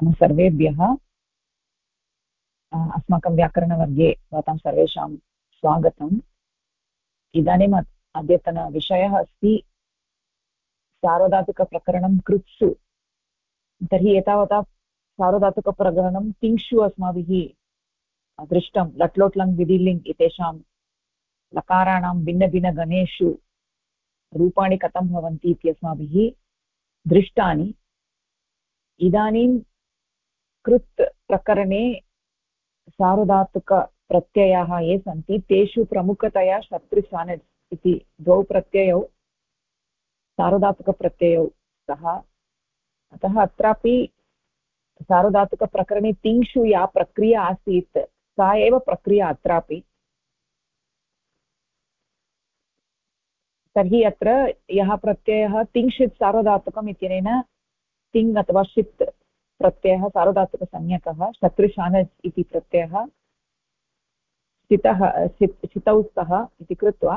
सर्वेभ्यः अस्माकं व्याकरणवर्गे भवतां सर्वेषां स्वागतम्। इदानीम् अद्यतनविषयः अस्ति सार्वधातुकप्रकरणं कृत्सु। तर्हि एतावता सार्वधातुकप्रकरणं तिङ्क्षु अस्माभिः दृष्टं। लट् लोट् लङ् विधिलिङ् इत्येषां लकाराणां भिन्नभिन्नगणेषु रूपाणि कथं भवन्ति इति अस्माभिः दृष्टानि। इदानीं कृत् प्रकरणे सार्वधातुकप्रत्ययाः ये सन्ति तेषु प्रमुखतया शत्रुशानच् इति द्वौ प्रत्ययौ सार्वधातुकप्रत्ययौ स्तः। अतः अत्रापि सार्वधातुकप्रकरणे तिङ्क्षु या प्रक्रिया आसीत् सा एव प्रक्रिया अत्रापि। तर्हि अत्र यः प्रत्ययः तिङ्क्षित् सार्वधातुकम् इत्यनेन तिङ् अथवा षित् प्रत्ययः सार्वधातुकसंज्ञकः, शत्रुशानच् इति प्रत्ययः शितौ स्तः इति कृत्वा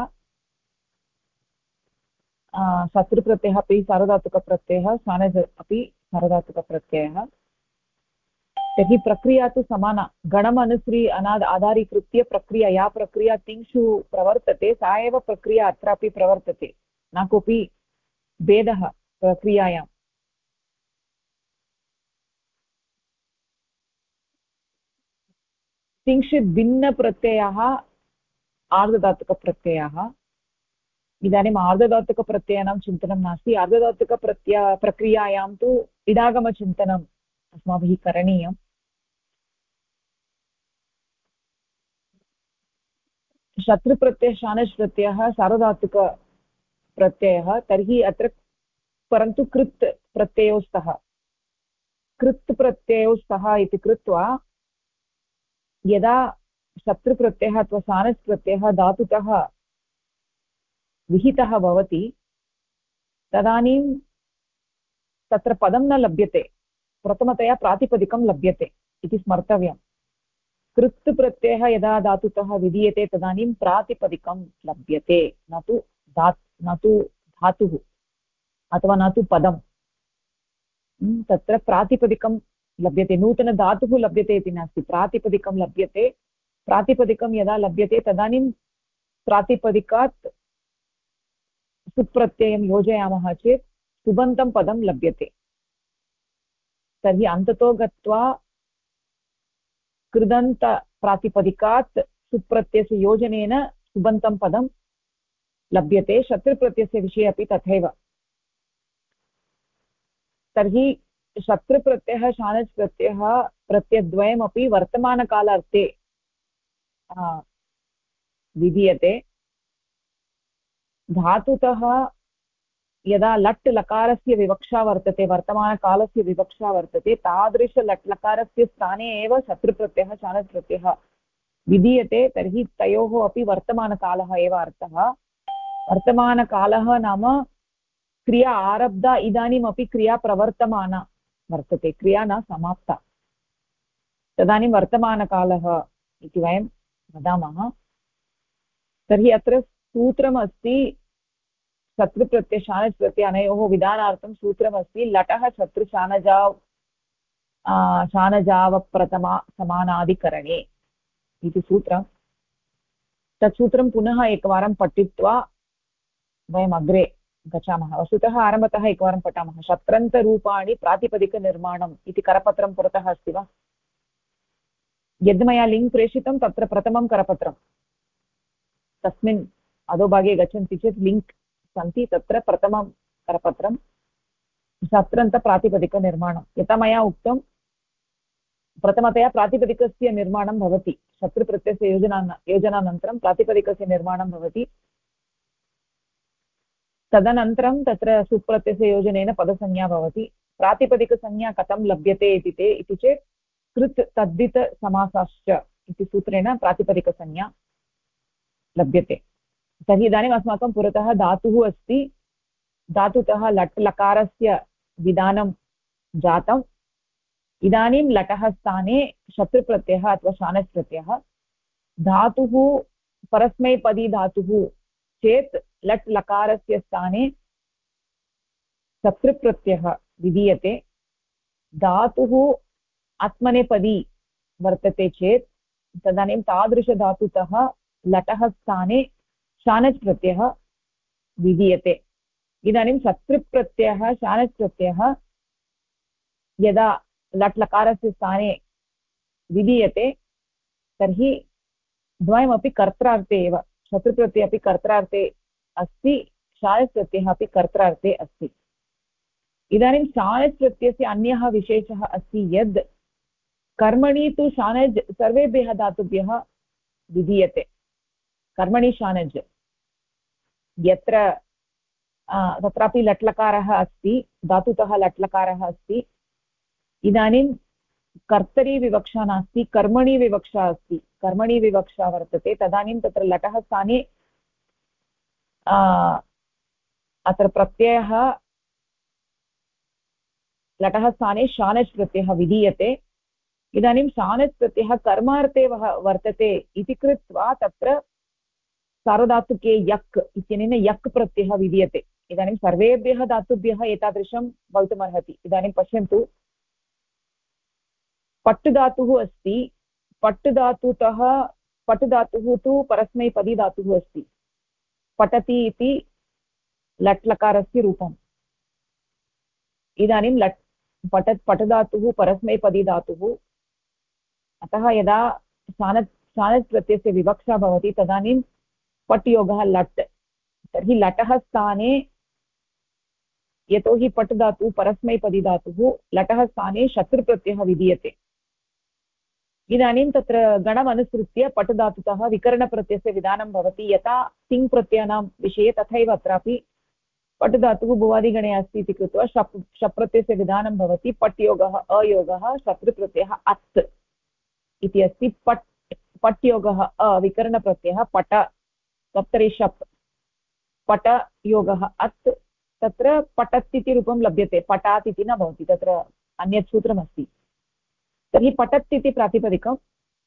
शत्रुप्रत्ययः अपि सार्वधातुकप्रत्ययः, शानच् अपि सार्वधातुकप्रत्ययः। तर्हि प्रक्रिया तु समाना। गणम् आधारीकृत्य प्रक्रिया, या प्रक्रिया तिङ्क्षु प्रवर्तते सा एव प्रक्रिया अत्रापि प्रवर्तते, न कोऽपि भेदः प्रक्रियायाम्। तिङ्क्षित् भिन्नप्रत्ययाः आर्धधातुकप्रत्ययाः। इदानीम् आर्धधातुकप्रत्ययानां चिन्तनं नास्ति। प्रक्रियायां तु इडागमचिन्तनम् अस्माभिः करणीयम्। शत्रुप्रत्ययः शानच् प्रत्ययः सार्वधातुकप्रत्ययः। तर्हि अत्र परन्तु कृत् प्रत्ययो स्तः, कृत् प्रत्ययो स्तः इति कृत्वा यदा शत्रुप्रत्ययः अथवा शानच् प्रत्ययः धातुतः विहितः भवति तदानीं तत्र पदं न लभ्यते, प्रथमतया प्रातिपदिकं लभ्यते इति स्मर्तव्यम्। कृत् प्रत्ययः यदा धातुतः विधीयते तदानीं प्रातिपदिकं लभ्यते, न तु धातुः अथवा न तु पदम्। तत्र प्रातिपदिकं लभ्यते, नूतनधातुः लभ्यते इति नास्ति, प्रातिपदिकं लभ्यते। प्रातिपदिकं यदा लभ्यते तदानीं प्रातिपदिकात् सुप्रत्ययं योजयामः चेत् सुबन्तं पदं लभ्यते। तर्हि अन्ततो गत्वा कृदन्तप्रातिपदिकात् सुप्रत्ययस्य योजनेन सुबन्तं पदं लभ्यते। शत्रुप्रत्ययस्य विषये अपि तथैव। तर्हि शत्रुप्रत्ययः शानच् प्रत्ययः प्रत्ययद्वयमपि वर्तमानकालार्थे विधीयते। धातुतः यदा लट् लकारस्य विवक्षा वर्तते, वर्तमानकालस्य विवक्षा वर्तते, तादृश लट् लकारस्य स्थाने एव शत्रुप्रत्ययः शानच् प्रत्ययः विधीयते। तर्हि तयोः अपि वर्तमानकालः एव अर्थः। वर्तमानकालः नाम क्रिया आरब्धा, इदानीमपि क्रिया प्रवर्तमाना वर्तते, क्रिया न समाप्ता, तदानीं वर्तमानकालः इति वयं वदामः। तर्हि अत्र सूत्रमस्ति शत्रुप्रत्यय शानच् प्रत्यय अनयोः विधानार्थं सूत्रमस्ति लटः शानजावप्रथमा समानाधिकरणे इति सूत्रं। तत् सूत्रं पुनः एकवारं पठित्वा वयम् अग्रे गच्छामः। वस्तुतः आरम्भतः एकवारं पठामः। शत्रन्तरूपाणि प्रातिपदिकनिर्माणम् इति करपत्रं पुरतः अस्ति वा? यद् मया लिङ्क् प्रेषितं तत्र प्रथमं करपत्रं, तस्मिन् अधोभागे गच्छन्ति चेत् लिङ्क् सन्ति, तत्र प्रथमं करपत्रं शत्रन्तप्रातिपदिकनिर्माणं। यथा मया उक्तं प्रथमतया प्रातिपदिकस्य निर्माणं भवति, शत्रुप्रत्ययस्य योजनानन्तरं प्रातिपदिकस्य निर्माणं भवति। तदनन्तरं तत्र सुप्रत्ययस्य योजनेन पदसंज्ञा भवति। प्रातिपदिकसंज्ञा कथं लभ्यते इति चेत् कृत् तद्धित समासाश्च इति सूत्रेण प्रातिपदिकसंज्ञा लभ्यते। तर्हि इदानीम् अस्माकं पुरतः धातुः अस्ति। धातुतः लट् लकारस्य विधानं जातम्। इदानीं लटः स्थाने शत्रुप्रत्ययः अथवा शानच् प्रत्ययः। धातुः परस्मैपदी धातुः चेत् लट् लकारस्य स्थाने शत्रुप्रत्ययः विधीयते। धातुः आत्मनेपदी वर्तते चेत् तदानीं तादृशधातुतः लटः स्थाने शानच् प्रत्ययः विधीयते। इदानीं शत्रुप्रत्ययः शानच् प्रत्ययः यदा लट् लकारस्य स्थाने विधीयते तर्हि द्वयमपि कर्त्रार्थे एव, शत्रुप्रत्ययः अपि कर्त्रार्थे अस्ति, शानच् प्रत्ययः अपि कर्त्रार्थे अस्ति। इदानीं शानच् प्रत्ययस्य अन्यः विशेषः अस्ति यद् कर्मणि तु शानच् सर्वेभ्यः धातुभ्यः विधीयते। कर्मणि शानच् यत्र तत्रापि लट्लकारः अस्ति, धातुतः लट्लकारः अस्ति। इदानीं कर्तरि विवक्षा नास्ति, कर्मणि विवक्षा अस्ति। कर्मणि विवक्षा वर्तते तदानीं तत्र लटः स्थाने अत्र प्रत्ययः लटः स्थाने शानच् प्रत्ययः विधीयते। इदानीं शानच् प्रत्ययः कर्मार्थे वर्तते इति कृत्वा तत्र सार्वधातुके यक् इत्यनेन यक् प्रत्ययः विधीयते। इदानीं सर्वेभ्यः धातुभ्यः एतादृशं भवितुमर्हति। इदानीं पश्यन्तु, पट् धातुः अस्ति, पट् धातुतः पट् धातुः तु परस्मैपदी धातुः अस्ति। पठति इति लट् लकारस्य रूपम्। इदानीं पट् धातुः परस्मैपदी धातुः, अतः यदा शानच् प्रत्ययस्य विवक्षा भवति तदानीं पट् योगः लट्, तर्हि लटः स्थाने, यतोहि पट् धातुः परस्मैपदी धातुः, लटः स्थाने शत्रुप्रत्ययः विधीयते। इदानीं तत्र गणमनुसृत्य पट् धातुतः विकरणप्रत्ययस्य विधानं भवति। यथा तिङ् प्रत्ययानां विषये तथैव अत्रापि पट् धातुः भुवादिगणे अस्ति इति कृत्वा शप् प्रत्ययस्य विधानं भवति। पट् योगः अयोगः शत्रुप्रत्ययः अत् इति अस्ति। पट् योगः विकरणप्रत्ययः पट, तत्र शप्, पट योगः अत्, तत्र पटत् इति रूपं लभ्यते, पटात् इति न भवति, तत्र अन्यत् सूत्रमस्ति। तर्हि पठत् इति प्रातिपदिकं।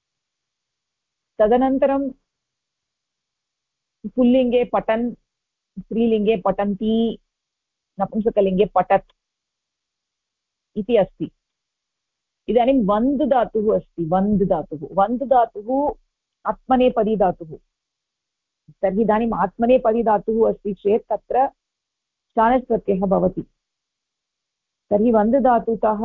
तदनन्तरं पुल्लिङ्गे पठन्, स्त्रीलिङ्गे पठन्ति, नपुंसकलिङ्गे पठत् इति अस्ति। इदानीं वन्द् धातुः अस्ति, वन्द् धातुः, वन्द् धातुः आत्मनेपदी धातुः। तर्हि इदानीम् आत्मनेपदी धातुः अस्ति चेत् तत्र शानच् प्रत्ययः भवति। तर्हि वन्द् धातुतः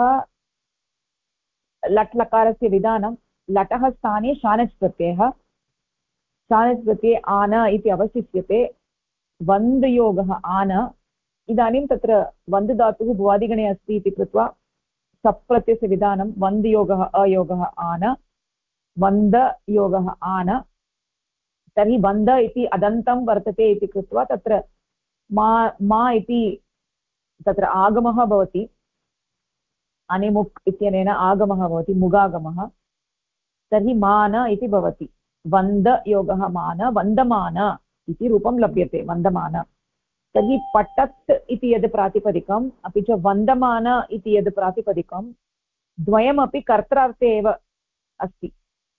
लट् लकारस्य विधानं, लटः स्थाने शानच् प्रत्ययः, शानच् प्रत्यये आन इति अवशिष्यते, वन्द् योगः आन। इदानीं तत्र वन्द् धातुः भुवादिगणे अस्ति इति कृत्वा सप् प्रत्ययस्य विधानं वन्द् योगः अयोगः आन, वन्द योगः आन। तर्हि वन्द इति अदन्तं वर्तते इति कृत्वा तत्र मा इति तत्र आगमः भवति, अनिमुक् इत्यनेन आगमः भवति, मुगागमः। तर्हि मान इति भवति, वन्द योगः मान, वन्दमान इति रूपं लभ्यते, वन्दमान। तर्हि पठत् इति यद् प्रातिपदिकम् अपि च वन्दमान इति यद् प्रातिपदिकं द्वयमपि कर्त्रार्थे एव अस्ति।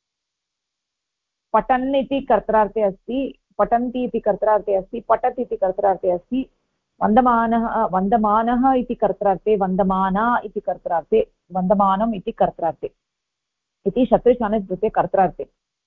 पठन् इति कर्त्रार्थे अस्ति, पठन्ति इति कर्त्रार्थे अस्ति, पठत् इति कर्त्रार्थे अस्ति, वन्दमानः इति कर्त्रार्थे, वन्दमाना इति कर्त्रार्थे, वन्दमानम् इति कर्त्रार्थे इति शत्रुशानच् प्रत्यये कर्त्रार्थे।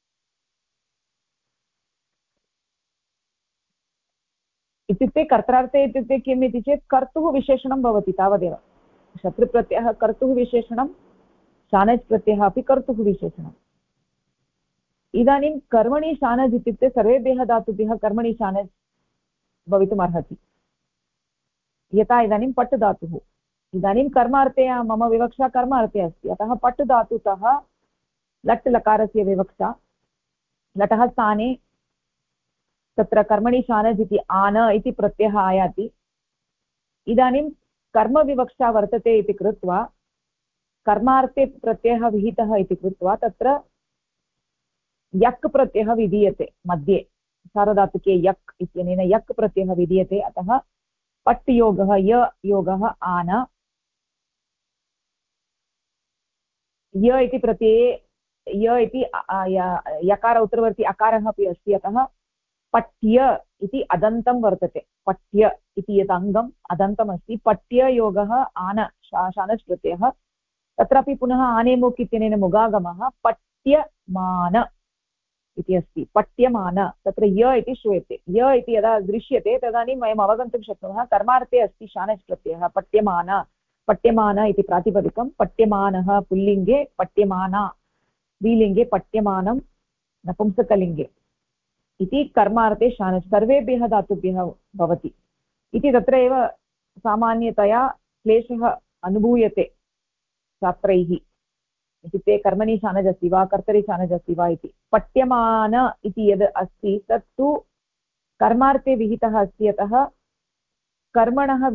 इत्युक्ते कर्त्रार्थे इत्युक्ते किम् इति चेत् कर्तुः विशेषणं भवति, तावदेव। शत्रुप्रत्ययः कर्तुः विशेषणं, शानच् प्रत्ययः अपि कर्तुः विशेषणम्। इदानीं कर्मणि शानच् इत्युक्ते सर्वेभ्यः धातुभ्यः कर्मणि शानच् भवितुमर्हति। यथा इदानीं पट् धातुः, इदानीं कर्मार्थे मम विवक्षा कर्मार्थे अस्ति, अतः पट् धातुतः लट् लकारस्य विवक्षा, लटः स्थाने तत्र कर्मणि शानच् इति आन इति प्रत्ययः आयाति। इदानीं कर्मविवक्षा वर्तते इति कृत्वा, कर्मार्थे प्रत्ययः विहितः इति कृत्वा तत्र यक् प्रत्ययः विधीयते मध्ये, सार्वधातुके यक् इत्यनेन यक् प्रत्ययः विधीयते। अतः पट् योगः य योगः आन, य इति प्रत्यये य इति यकार उत्तरवर्ती अकारः अपि अस्ति, अतः पठ्य इति अदन्तं वर्तते। पठ्य इति यत् अङ्गम् अदन्तम् अस्ति, पठ्य योगः आन शानच् प्रत्ययः, तत्रापि पुनः आनेमुक् इत्यनेन मुगागमः पट्यमान इति अस्ति। पट्यमान तत्र य इति श्रूयते, य इति यदा दृश्यते तदानीं वयम् अवगन्तुं शक्नुमः कर्मार्थे अस्ति शानच् प्रत्ययः। पट्यमान, पट्यमान इति प्रातिपदिकं, पट्यमानः पुल्लिङ्गे, पट्यमाना स्त्रीलिङ्गे, पट्यमानं नपुंसकलिङ्गे इति कर्मार्थे शानच् सर्वेभ्यः धातुभ्यः भवति इति तत्र एव सामान्यतया क्लेशः अनुभूयते छात्रैः। इत्युक्ते कर्मणि शानच् अस्ति वा कर्तरि शानच् अस्ति वा इति। पट्यमान इति यद् अस्ति तत्तु कर्मार्थे विहितः अस्ति, अतः कर्मणः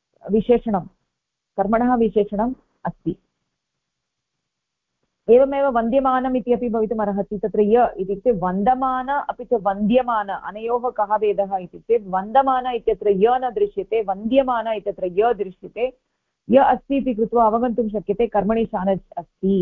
विशेषणम् अस्ति। एवमेव वन्द्यमानम् इति अपि भवितुम् अर्हति। तत्र य इत्युक्ते वन्दमान अपि च वन्द्यमान, अनयोः कः भेदः इत्युक्ते वन्दमान इत्यत्र य न दृश्यते, वन्द्यमान इत्यत्र य दृश्यते। य अस्ति इति कृत्वा अवगन्तुं शक्यते कर्मणि शानच् अस्ति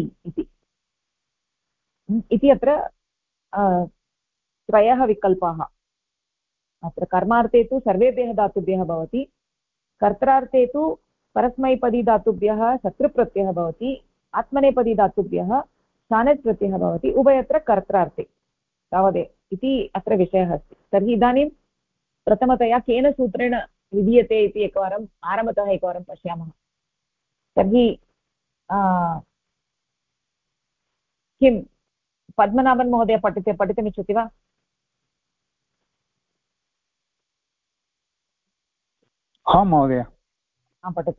इति अत्र त्रयः विकल्पाः। अत्र कर्मार्थे तु सर्वेभ्यः धातुभ्यः भवति, कर्त्रार्थे तु परस्मैपदी धातुभ्यः शत्रुप्रत्ययः भवति, आत्मनेपदी धातुभ्यः शानच् प्रत्ययः भवति, उभयत्र कर्त्रार्थे तावदेव इति अत्र विषयः अस्ति। तर्हि इदानीं प्रथमतया केन सूत्रेण विधीयते इति एकवारम् आरम्भतः एकवारं पश्यामः। तर्हि किं पद्मनाभन् महोदय पठितुमिच्छति वा? आं महोदय। पठतु।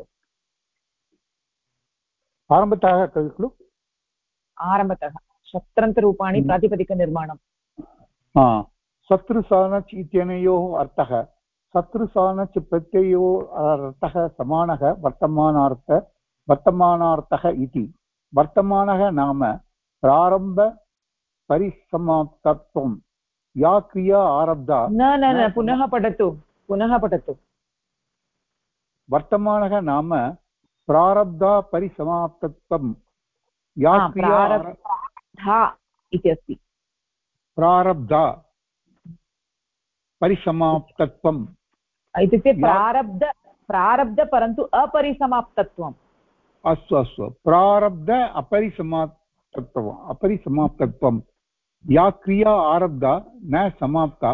आरम्भतः खलु? आरम्भतः शत्रन्तरूपाणि प्रातिपदिकनिर्माणम्। शत्रुसानच् इत्यनयोः अर्थः शत्रुसानच् प्रत्ययोः अर्थः समानः वर्तमानार्थः इति। वर्तमानः नाम प्रारम्भपरिसमाप्तत्वं। या क्रिया आरब्धा न पुनः पठतु। वर्तमानः नाम प्रारब्धा परिसमाप्तत्वं। या क्रिया इति अस्ति। प्रारब्धा परिसमाप्तत्वम् इत्युक्ते प्रारब्ध परन्तु अपरिसमाप्तत्वम्। अस्तु प्रारब्ध अपरिसमाप्तत्वं। या क्रिया आरब्धा न समाप्ता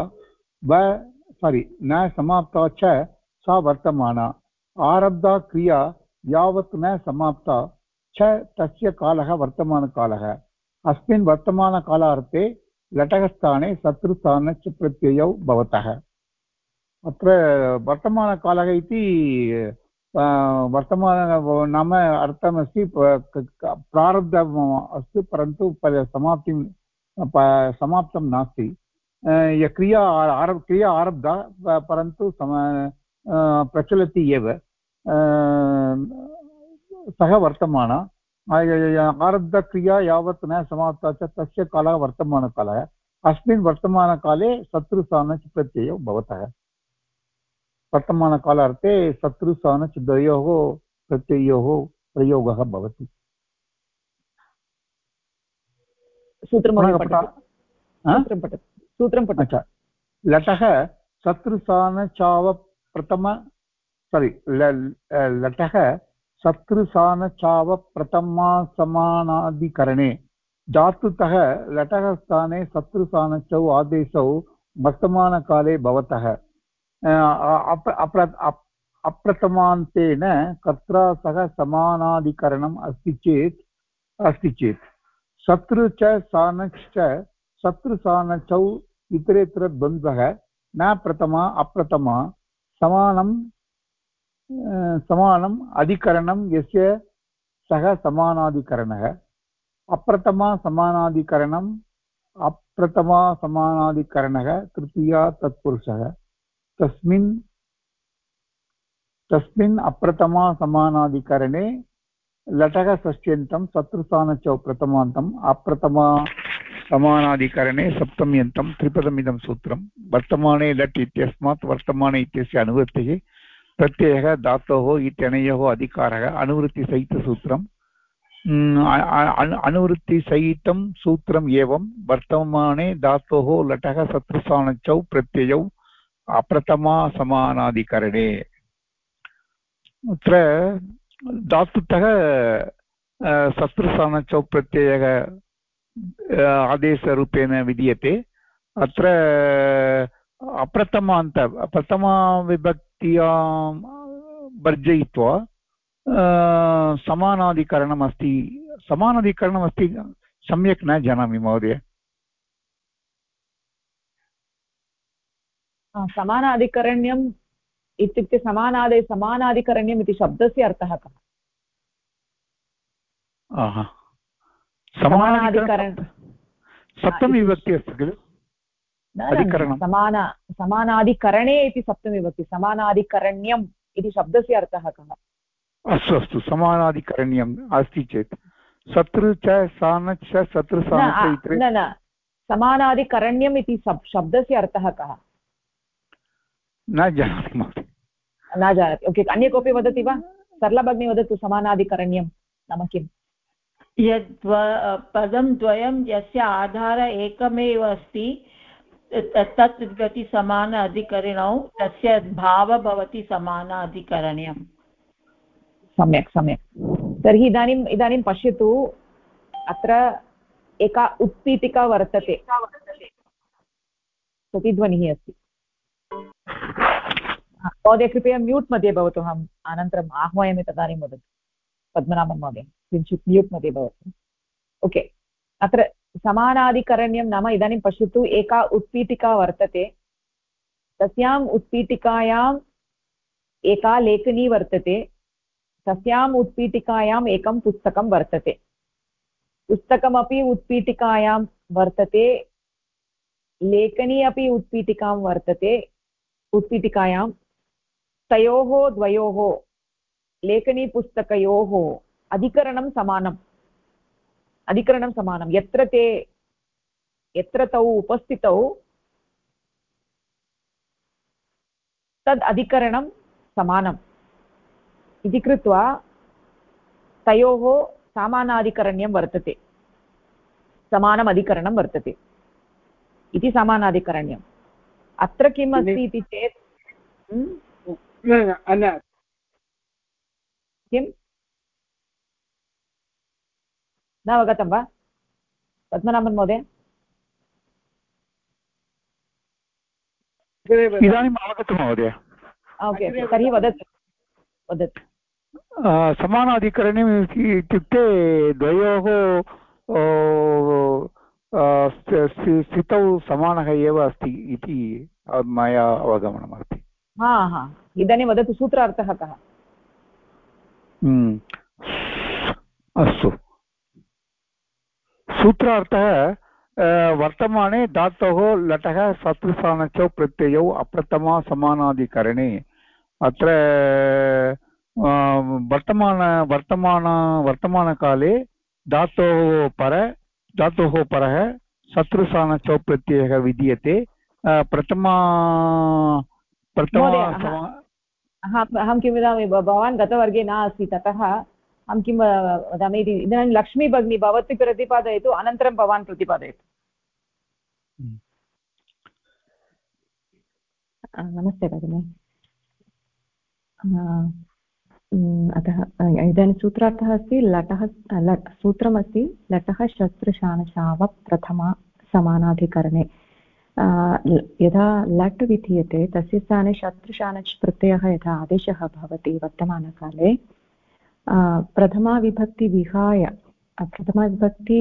न समाप्ता च सा वर्तमाना। आरब्धा क्रिया यावत् न समाप्ता च तस्य कालः वर्तमानकालः। अस्मिन् वर्तमानकालार्थे लटस्थाने शत्रुस्थानच् प्रत्ययौ भवतः। अत्र वर्तमानकालः इति वर्तमान नाम अर्थमस्ति प्रारब्धम् अस्ति परन्तु समाप्तं नास्ति। क्रिया आरब्धा परन्तु प्रचलति एव, सः वर्तमान। आरब्धक्रिया यावत् न समाप्ता च तस्य कालः वर्तमानकालः। अस्मिन् वर्तमानकाले शत्रुस्थानच् प्रत्ययौ भवतः। वर्तमानकालार्थे शत्रुस्थानच् द्वयोः प्रत्ययोः प्रयोगः भवति। लटः लटः शत्रुस्थानचावप्रथमासमानाधिकरणे धातुतः लटः स्थाने शत्रुस्थानचौ आदेशौ वर्तमानकाले भवतः। अप्रथमान्तेन कर्त्रा सह समानाधिकरणम् अस्ति चेत् शत्रु च स्थानश्च शत्रुस्थानचौ इतरेतर द्वन्द्वः न प्रथमा अप्रथमा समानम् अधिकरणं यस्य सः समानाधिकरणः। अप्रथमा समानाधिकरणः तृतीया तत्पुरुषः। तस्मिन् अप्रथमा समानाधिकरणे लटः षष्ट्यन्तं शत्रुस्थानचौ प्रथमान्तम् अप्रथमा समानाधिकरणे सप्तम्यन्तं त्रिपदमिदं सूत्रं। वर्तमाने लट् इत्यस्मात् वर्तमाने इत्यस्य अनुवृत्तिः प्रत्ययः धातोः इत्यनयोः अधिकारः अनुवृत्तिसहितसूत्रम्। अनुवृत्तिसहितं सूत्रम् एवं वर्तमाने धातोः लटः शत्रुस्थानचौ प्रत्ययौ अप्रथमा समानाधिकरणे। अत्र धातुतः शत्रुस्थानचौ प्रत्ययः आदेशरूपेण विधीयते अत्र प्रथमाविभक्त्यां वर्जयित्वा समानाधिकरणमस्ति सम्यक् न जानामि महोदय। समानाधिकरण्यम् इत्युक्ते समानाधिकरण्यम् इति शब्दस्य अर्थः कः? सप्तमी विभक्ति अस्ति खलु? समानाधिकरणे इति सप्तमी विभक्ति। समानाधिकरण्यम् इति शब्दस्य अर्थः कः? अस्तु समानाधिकरण्यम् अस्ति चेत् शत्रु च सानच् शत्रु न समानाधिकरण्यम् इति शब्दस्य अर्थः कः? न जानामि महोदय। न जानाति? ओके, अन्य कोऽपि वदति वा? सरला भगिनी वदतु, समानाधिकरण्यं नाम किम्? यद् पदं द्वयं यस्य आधार एकमेव अस्ति तत् प्रति समान अधिकरणौ तस्य भावः भवति समानाधिकरण्यम्। सम्यक् सम्यक्। तर्हि इदानीं पश्यतु, अत्र एका उत्पीठिका वर्तते, प्रतिध्वनिः अस्ति। महोदय कृपया म्यूट् मध्ये भवतु, अहम् अनन्तरम् आह्वयामि तदानीं वदतु। पद्मनाभन् महोदय किञ्चित् म्यूट् मध्ये भवतु। ओके, अत्र समानाधिकरण्यं नाम इदानीं पश्यतु, एका उत्पीठिका वर्तते, तस्याम् उत्पीठिकायाम् एका लेखनी वर्तते, तस्याम् उत्पीठिकायाम् एकं पुस्तकं वर्तते, पुस्तकमपि उत्पीठिकायां वर्तते, लेखनी अपि उत्पीठिकायां तयोः द्वयोः लेखनीपुस्तकयोः अधिकरणं समानं। यत्र तौ उपस्थितौ तद् अधिकरणं समानम् इति कृत्वा तयोः समानाधिकरण्यं वर्तते, समानम् अधिकरणं वर्तते इति समानाधिकरण्यम्। अत्र किम् अस्ति इति चेत् किम् न अवगतं वा पद्मनाभन् महोदय? इदानीम् अवगतं महोदय। ओके, तर्हि वदतु। समानाधिकरण्यम् इत्युक्ते द्वयोः स्थितौ समानः एव अस्ति इति मया अवगमनमस्ति। इदानीं वदतु, सूत्रार्थः कः? अस्तु, सूत्रार्थः वर्तमाने धातोः लटः शत्रुस्थानचौ प्रत्ययौ अप्रथमा समानाधिकरणे अत्र वर्तमानकाले धातोः परः शत्रुस्थानचौ प्रत्ययः विधीयते। अहं किं वदामि, भवान् गतवर्गे न अस्ति, ततः अहं किं वदामि इति इदानीं लक्ष्मी भगिनी भवती प्रतिपादयतु, अनन्तरं भवान् प्रतिपादयतु। नमस्ते भगिनि। अतः इदानीं सूत्रार्थः अस्ति सूत्रमस्ति लटः शत्रुशानशाव प्रथमा समानाधिकरणे। यदा लट् विधीयते तस्य स्थाने शत्रुशानच् प्रत्ययः यथा आदेशः भवति वर्तमानकाले, प्रथमाविभक्ति विहाय प्रथमाविभक्ति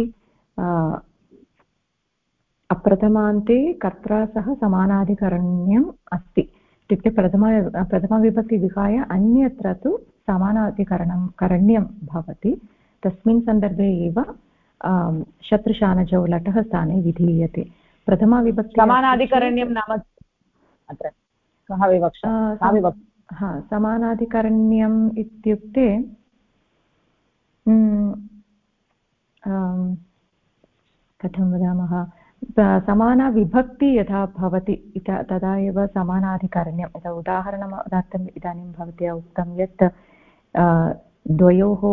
अप्रथमान्ते कर्त्रा सह समानाधिकरण्यम् अस्ति। इत्युक्ते प्रथमाविभक्ति विहाय अन्यत्र तु समानाधिकरण्यं भवति। तस्मिन् सन्दर्भे एव शत्रुशानजौ लटः स्थाने विधीयते। प्रथमाविभक्ति समानाधिकरण्यं नाम अत्र कः विवक्षा? समानाधिकरण्यम् इत्युक्ते कथं वदामः, समानविभक्ति यथा भवति तदा एव समानाधिकरण्यं। यथा उदाहरणार्थम् इदानीं भवत्या उक्तं यत् द्वयोः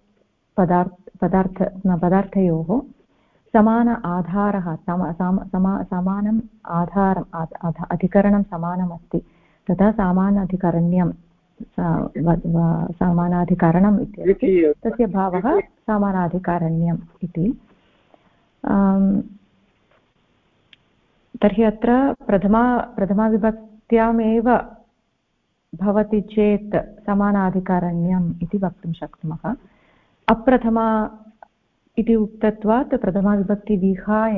पदार्थयोः समान आधारः समानम् आधारम् अधिकरणं समानमस्ति, तथा समानाधिकरण्यं समानाधिकरणम् इत्यस्ति। तस्य भावः समानाधिकारण्यम् इति। तर्हि अत्र प्रथमाविभक्त्यामेव भवति चेत् समानाधिकारण्यम् इति वक्तुं शक्नुमः। अप्रथमा इति उक्तत्वात् प्रथमाविभक्ति विहाय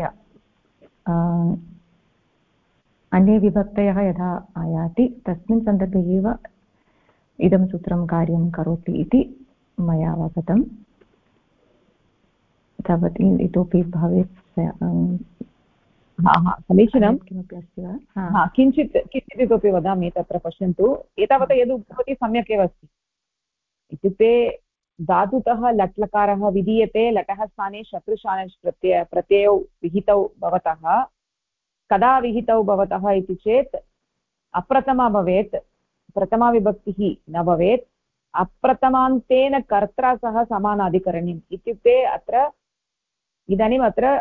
अन्ये विभक्तयः यथा आयाति तस्मिन् सन्दर्भे एव इदं सूत्रं कार्यं करोति इति मया अवगतं। तावत् इतोपि भवेत् समीचीनं। किमपि अस्ति वा? किञ्चित् इतोपि वदामि। तत्र पश्यन्तु, एतावता यद् उक्तवती सम्यक् एव अस्ति। इत्युक्ते धातुतः लट् लकारः विधीयते, लटः स्थाने शत्रुशानच् प्रत्ययौ विहितौ भवतः। कदा विहितौ भवतः इति चेत् अप्रथमा भवेत्, प्रथमा विभक्तिः न भवेत्। अप्रथमान्तेन कर्त्रा सह समानाधिकरण्यम् इत्युक्ते अत्र इदानीम् अत्र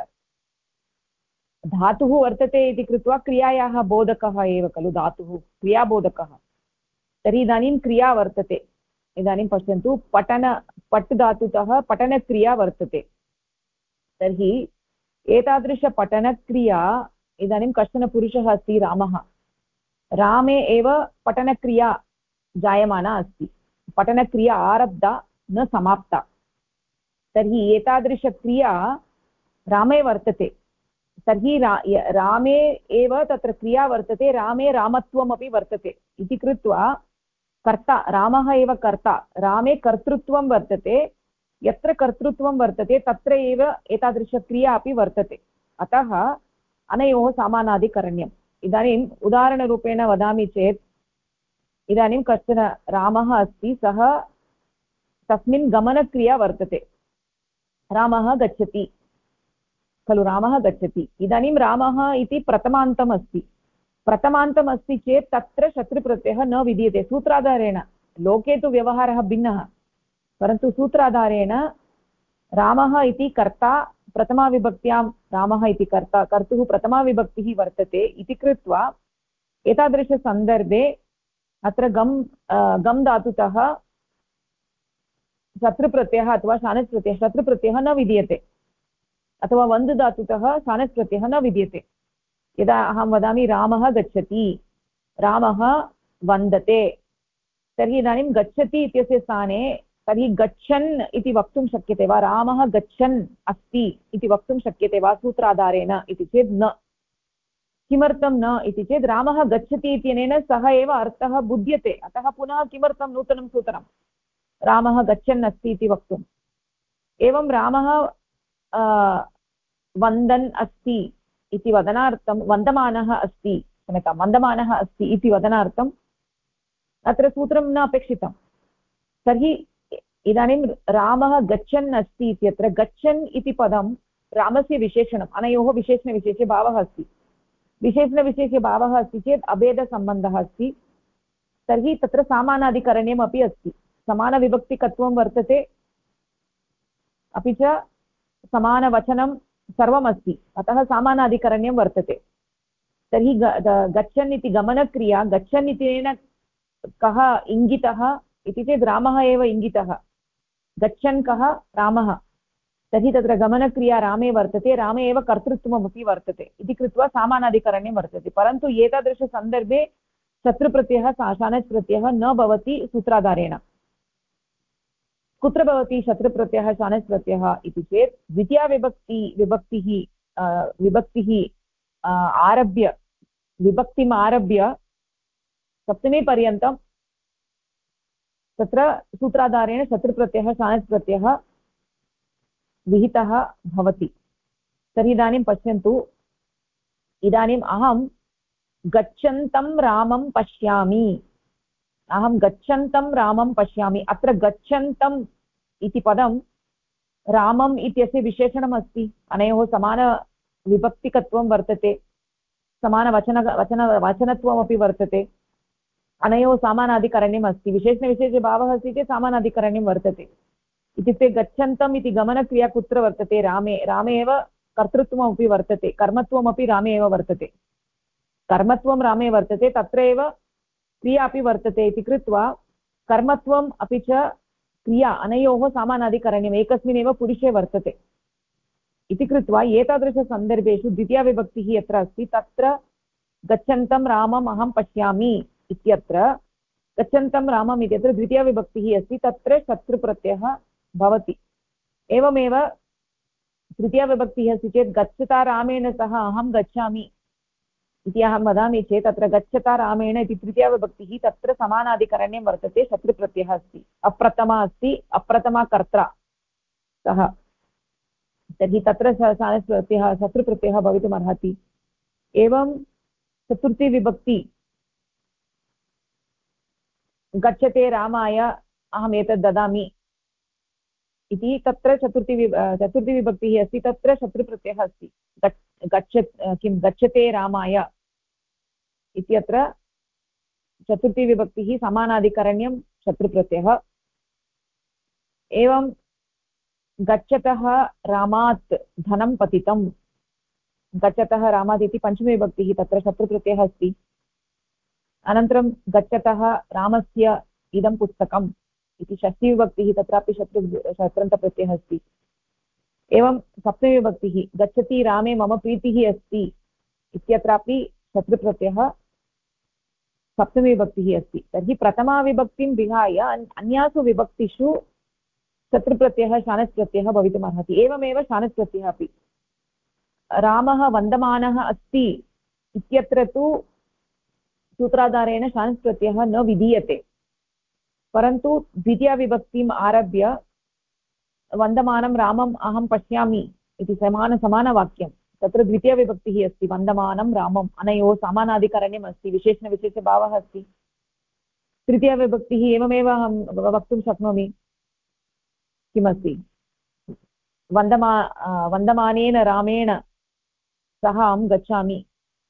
धातुः वर्तते इति कृत्वा क्रियायाः बोधकः एव खलु धातुः, क्रियाबोधकः। तर्हि इदानीं क्रिया वर्तते। इदानीं पश्यन्तु, पट् धातुतः पठनक्रिया वर्तते। तर्हि एतादृशपठनक्रिया इदानीं कश्चन पुरुषः अस्ति रामः, रामे एव पठनक्रिया जायमाना अस्ति, पठनक्रिया आरब्धा न समाप्ता। तर्हि एतादृशक्रिया रामे वर्तते। तर्हि रामे एव तत्र क्रिया वर्तते, रामे रामत्वमपि वर्तते इति कृत्वा कर्ता रामः एव कर्ता, रामे कर्तृत्वं वर्तते। यत्र कर्तृत्वं वर्तते तत्र एव एतादृशक्रिया अपि वर्तते। अतः अनयोः समानाधिकरण्यम्। इदानीम् उदाहरणरूपेण वदामि चेत्, इदानीं कश्चन रामः अस्ति, सः तस्मिन् गमनक्रिया वर्तते। रामः गच्छति खलु, रामः गच्छति। इदानीं रामः इति प्रथमान्तम् अस्ति। प्रथमान्तम् अस्ति चेत् तत्र शत्रुप्रत्ययः न विधीयते सूत्राधारेण। लोके तु व्यवहारः भिन्नः, परन्तु सूत्राधारेण रामः इति कर्ता, प्रथमाविभक्त्यां रामः इति कर्ता, कर्तुः प्रथमाविभक्तिः वर्तते इति कृत्वा एतादृशसन्दर्भे अत्र गम् धातुतः शत्रुप्रत्ययः अथवा शानच् प्रत्ययः, शत्रुप्रत्ययः न विधीयते, अथवा वन्द् धातुतः शानच् प्रत्ययः न विधीयते। यदा अहं वदामि रामः गच्छति, रामः वन्दते, तर्हि इदानीं गच्छति इत्यस्य स्थाने तर्हि गच्छन् इति वक्तुं शक्यते वा, रामः गच्छन् अस्ति इति वक्तुं शक्यते वा सूत्राधारेण इति चेत् न। किमर्थं न इति चेत् रामः गच्छति इत्यनेन सः एव अर्थः बुध्यते। अतः पुनः किमर्थं नूतनं सूत्रं रामः गच्छन् अस्ति इति वक्तुम्। एवं रामः वन्दन् अस्ति इति वदनार्थं, वन्दमानः अस्ति, क्षम्यतां, वन्दमानः अस्ति इति वदनार्थम् अत्र सूत्रं न अपेक्षितं। तर्हि इदानीं रामः गच्छन् अस्ति इत्यत्र गच्छन् इति पदं रामस्य विशेषणम्, अनयोः विशेषणविशेषे भावः अस्ति। विशेषणविशेषे भावः अस्ति चेत् अभेदसम्बन्धः अस्ति। तर्हि तत्र समानाधिकरण्यम् अपि अस्ति, समानविभक्तिकत्वं वर्तते, अपि च समानवचनं सर्वमस्ति, अतः समानाधिकरण्यं वर्तते। तर्हि गच्छन् इति गमनक्रिया, गच्छन् इत्यनेन कः इङ्गितः इति चेत् रामः एव इङ्गितः। गच्छन् कः, रामः। तर्हि तत्र गमनक्रिया रामे वर्तते, रामे एव कर्तृत्वमपि वर्तते इति कृत्वा समानाधिकरण्यं वर्तते। परन्तु एतादृशसन्दर्भे शत्रुप्रत्ययः शानच् प्रत्ययः न भवति सूत्राधारेण। कुत्र भवति शत्रुप्रत्ययः शानच् प्रत्ययः इति चेत् द्वितीया विभक्तिः आरभ्य, विभक्तिम् आरभ्य सप्तमी पर्यन्तं तत्र सूत्राधारेण शत्रुप्रत्ययः शानच् प्रत्ययः विहितः भवति। तर्हि इदानीं पश्यन्तु, इदानीम् अहं गच्छन्तं रामं पश्यामि, अहं गच्छन्तं रामं पश्यामि। अत्र गच्छन्तम् इति पदं रामम् इत्यस्य विशेषणम् अस्ति, अनयोः समानविभक्तिकत्वं वर्तते, समानवचनत्वमपि वर्तते, अनयोः समानाधिकरण्यम् अस्ति। विशेषणविशेषभावः अस्ति चेत् समानाधिकरण्यं वर्तते। इत्युक्ते गच्छन्तम् इति गमनक्रिया कुत्र वर्तते, रामे। रामे एव कर्तृत्वमपि वर्तते, कर्मत्वमपि रामे एव वर्तते। कर्मत्वं रामे वर्तते, तत्र एव क्रिया अपि वर्तते इति कृत्वा कर्मत्वम् अपि च क्रिया अनयोः समानाधिकरण्यम् एकस्मिन्नेव पुरुषे वर्तते इति कृत्वा एतादृशसन्दर्भेषु द्वितीयाविभक्तिः यत्र अस्ति तत्र गच्छन्तं रामम् अहं पश्यामि इत्यत्र गच्छन्तं रामम् इत्यत्र द्वितीयाविभक्तिः अस्ति तत्र शत्रुप्रत्ययः भवति। एवमेव तृतीयाविभक्तिः अस्ति चेत् गच्छता रामेण सह अहं गच्छामि इति अहं वदामि चेत् तत्र गच्छता रामेण इति तृतीयाविभक्तिः तत्र समानाधिकरण्यं वर्तते शत्रुप्रत्ययः अस्ति अप्रथमा अस्ति अप्रथमा कर्त्रा सः तर्हि तत्र प्रत्ययः शत्रुप्रत्ययः भवितुम् अर्हति। एवं चतुर्थी विभक्ति गच्छते रामाय अहम् एतत् ददामि इति तत्र चतुर्थी विभक्तिः अस्ति तत्र शत्रुप्रत्ययः अस्ति गच्छते रामाय इत्यत्र चतुर्थी विभक्तिः समानाधिकरण्यं शत्रुप्रत्ययः। एवं गच्छतः रामात् धनं पतितं गच्छतः रामात् इति पञ्चमी तत्र शत्रुप्रत्ययः अस्ति। अनन्तरं गच्छतः रामस्य इदं पुस्तकम् इति षष्ठीविभक्तिः तत्रापि शत्रन्तप्रत्ययः अस्ति। एवं सप्तमीविभक्तिः गच्छति रामे मम प्रीतिः अस्ति इत्यत्रापि शत्रुप्रत्ययः सप्तमीविभक्तिः अस्ति। तर्हि प्रथमाविभक्तिं विहाय अन्यासु विभक्तिषु शत्रुप्रत्ययः शानच्प्रत्ययः भवितुम् अर्हति। एवमेव शानच्प्रत्ययः अपि रामः वन्दमानः अस्ति इत्यत्र तु सूत्राधारेण शानच्प्रत्ययः न विधीयते, परन्तु द्वितीयाविभक्तिम् आरभ्य वन्दमानं रामम् अहं पश्यामि इति समानवाक्यं तत्र द्वितीयाविभक्तिः अस्ति वन्दमानं रामम् अनयोः समानाधिकरण्यम् अस्ति विशेषणविशेषभावः अस्ति। तृतीयाविभक्तिः एवमेव अहं वक्तुं शक्नोमि किमस्ति वन्दमानेन रामेण सह अहं गच्छामि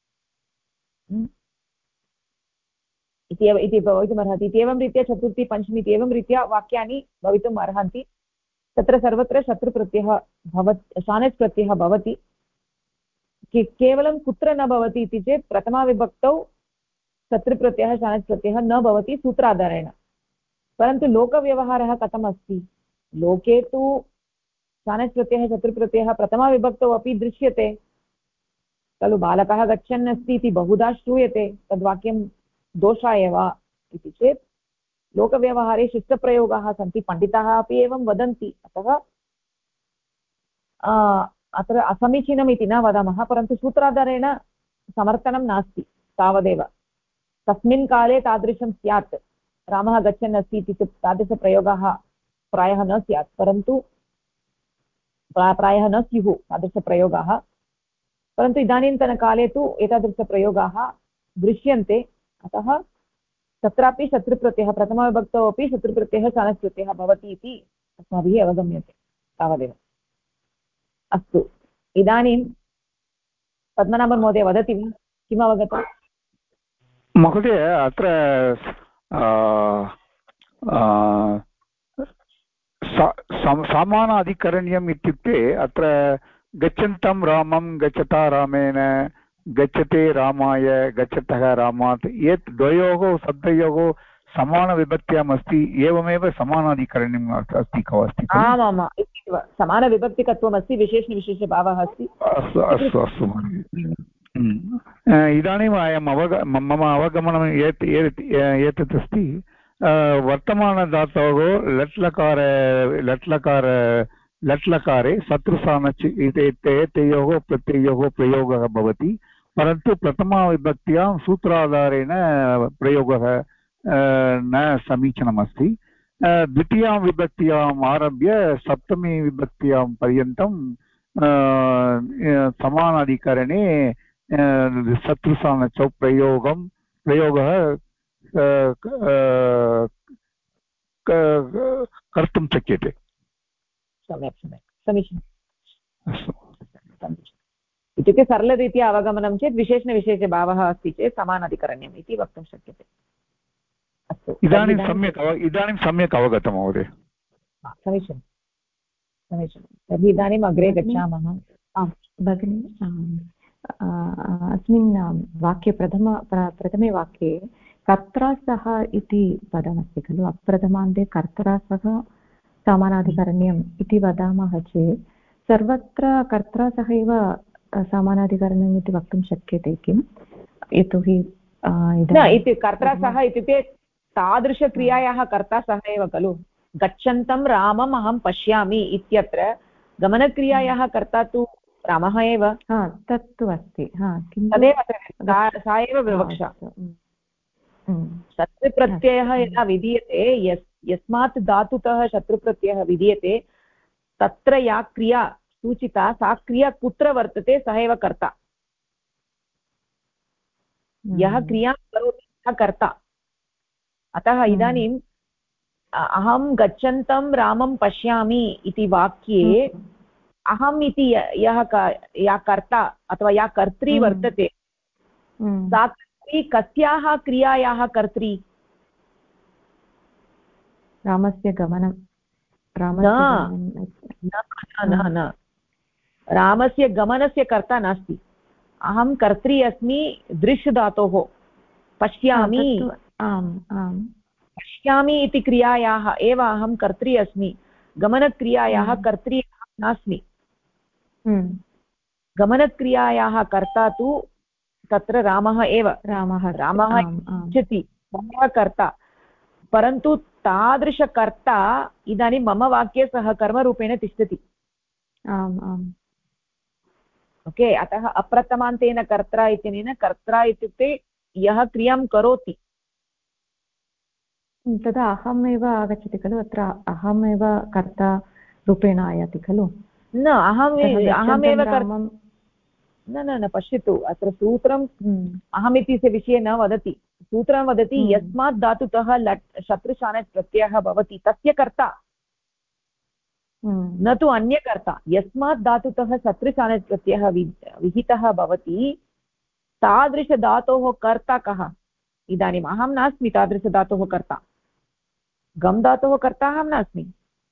इति भवितुमर्हति। इत्येवं रीत्या चतुर्थी पञ्चमी इत्येवं रीत्या वाक्यानि भवितुम् अर्हन्ति। तत्र सर्वत्र शत्रुप्रत्ययः शानच् प्रत्ययः भवति। केवलं कुत्र न भवति इति चेत् प्रथमाविभक्तौ शत्रुप्रत्ययः शानच् प्रत्ययः न भवति सूत्राधारेण, परन्तु लोकव्यवहारः कथम् अस्ति लोके तु शानच् प्रत्ययः शत्रुप्रत्ययः प्रथमाविभक्तौ अपि दृश्यते खलु। बालकः गच्छन् अस्ति इति बहुधा श्रूयते, तद्वाक्यं दोषः एव इति चेत् लोकव्यवहारे शिष्टप्रयोगाः सन्ति, पण्डिताः अपि एवं वदन्ति। अतः अत्र असमीचीनम् इति न वदामः, परन्तु सूत्राधारेण समर्थनं नास्ति तावदेव। तस्मिन् काले तादृशं स्यात्, रामः गच्छन् अस्ति इति तादृशप्रयोगाः प्रायः न स्यात्, परन्तु प्रायः न स्युः तादृशप्रयोगाः, परन्तु इदानीन्तनकाले तु एतादृशप्रयोगाः दृश्यन्ते। अतः तत्रापि शत्रुप्रत्ययः प्रथमविभक्तौ अपि शत्रुप्रत्ययः शानच् प्रत्ययः भवति इति अस्माभिः अवगम्यते तावदेव। अस्तु, इदानीं पद्मनाभन् महोदय वदति वा किम् अवगतं? महोदय अत्र समानाधिकरण्यम् इत्युक्ते अत्र गच्छन्तं रामं गच्छता रामेण गच्छते रामाय गच्छतः रामात् एतत् द्वयोः शब्दयोः समानविभक्त्याम् अस्ति, एवमेव समानाधिकरण्यम् अस्ति अस्ति। आमाम्, समानविभक्तिकत्वम् अस्ति, विशेषणविशेषभावः अस्ति। अस्तु अस्तु अस्तु इदानीम् मम अवगमनम् एतत् अस्ति। वर्तमानधातोः लट्लकारे शत्रुसानच् एतयोः प्रत्ययोः प्रयोगः भवति, परन्तु प्रथमाविभक्त्यां सूत्राधारेण प्रयोगः न समीचीनमस्ति। द्वितीयां विभक्त्याम् आरभ्य सप्तमी विभक्त्यां पर्यन्तं समानाधिकरणे शत्रुसानचौ प्रयोगः कर्तुं शक्यते। सम्यक् समीचीनम्। इत्युक्ते सरलरीत्या अवगमनं चेत् विशेषणविशेषभावः अस्ति चेत् समानाधिकरण्यम् इति वक्तुं शक्यते। अस्तु, इदानीं सम्यक् अवगतं महोदय। समीचीनं समीचीनं। तर्हि इदानीम् अग्रे गच्छामः। आम् भगिनि, अस्मिन् वाक्ये प्रथमे वाक्ये कर्त्रा सह इति पदमस्ति खलु। अप्रथमान्ते कर्त्रा सह समानाधिकरण्यम् इति वदामः चेत् सर्वत्र कर्त्रा सह एव समानाधिकरणम् इति वक्तुं शक्यते किम्? यतोहि न इति कर्त्रा सह इत्युक्ते तादृशक्रियायाः कर्ता सह एव खलु। गच्छन्तं रामम् अहं पश्यामि इत्यत्र गमनक्रियायाः कर्ता तु रामः एव। तत्तु अस्ति, तदेव सा एव विवक्षा। शत्रुप्रत्ययः यदा विधीयते यस्मात् धातुतः शत्रुप्रत्ययः विधीयते तत्र या क्रिया सूचिता सा क्रिया कुत्र वर्तते सः एव कर्ता। यः क्रियां करोति सः कर्ता। अतः इदानीम् अहं गच्छन्तं रामं पश्यामि इति वाक्ये अहम् इति या कर्ता अथवा या कर्त्री वर्तते सा कर्त्री कस्याः क्रियायाः कर्त्री? रामस्य गमनं। न रामस्य गमनस्य कर्ता नास्ति। अहं कर्त्री अस्मि दृश् धातोः पश्यामि। पश्यामि इति क्रियायाः एव अहं कर्त्री अस्मि। गमनक्रियायाः कर्त्री नास्मि। गमनक्रियायाः कर्ता तु तत्र रामः एव। रामः इच्छति सः कर्ता। परन्तु तादृशकर्ता इदानीं मम वाक्ये सः कर्मरूपेण तिष्ठति। ओके, अतः अप्रथमान्तेन कर्त्रा इत्यनेन कर्त्रा इत्युक्ते यः क्रियां करोति। तदा अहमेव आगच्छति खलु, अत्र अहमेव कर्ता रूपेण आयाति खलु। न अहमेव न पश्यतु, अत्र सूत्रम् अहमिति विषये न वदति। सूत्रं वदति यस्मात् धातुतः लट् शत्रुशानच् प्रत्ययः भवति तस्य कर्ता, न तु अन्यकर्ता। यस्मात् धातुतः शत्रुशानच् प्रत्ययः विहितः भवति तादृशधातोः कर्ता कः? इदानीम् अहं नास्मि तादृशधातोः कर्ता। गम् धातोः कर्ता अहं नास्मि।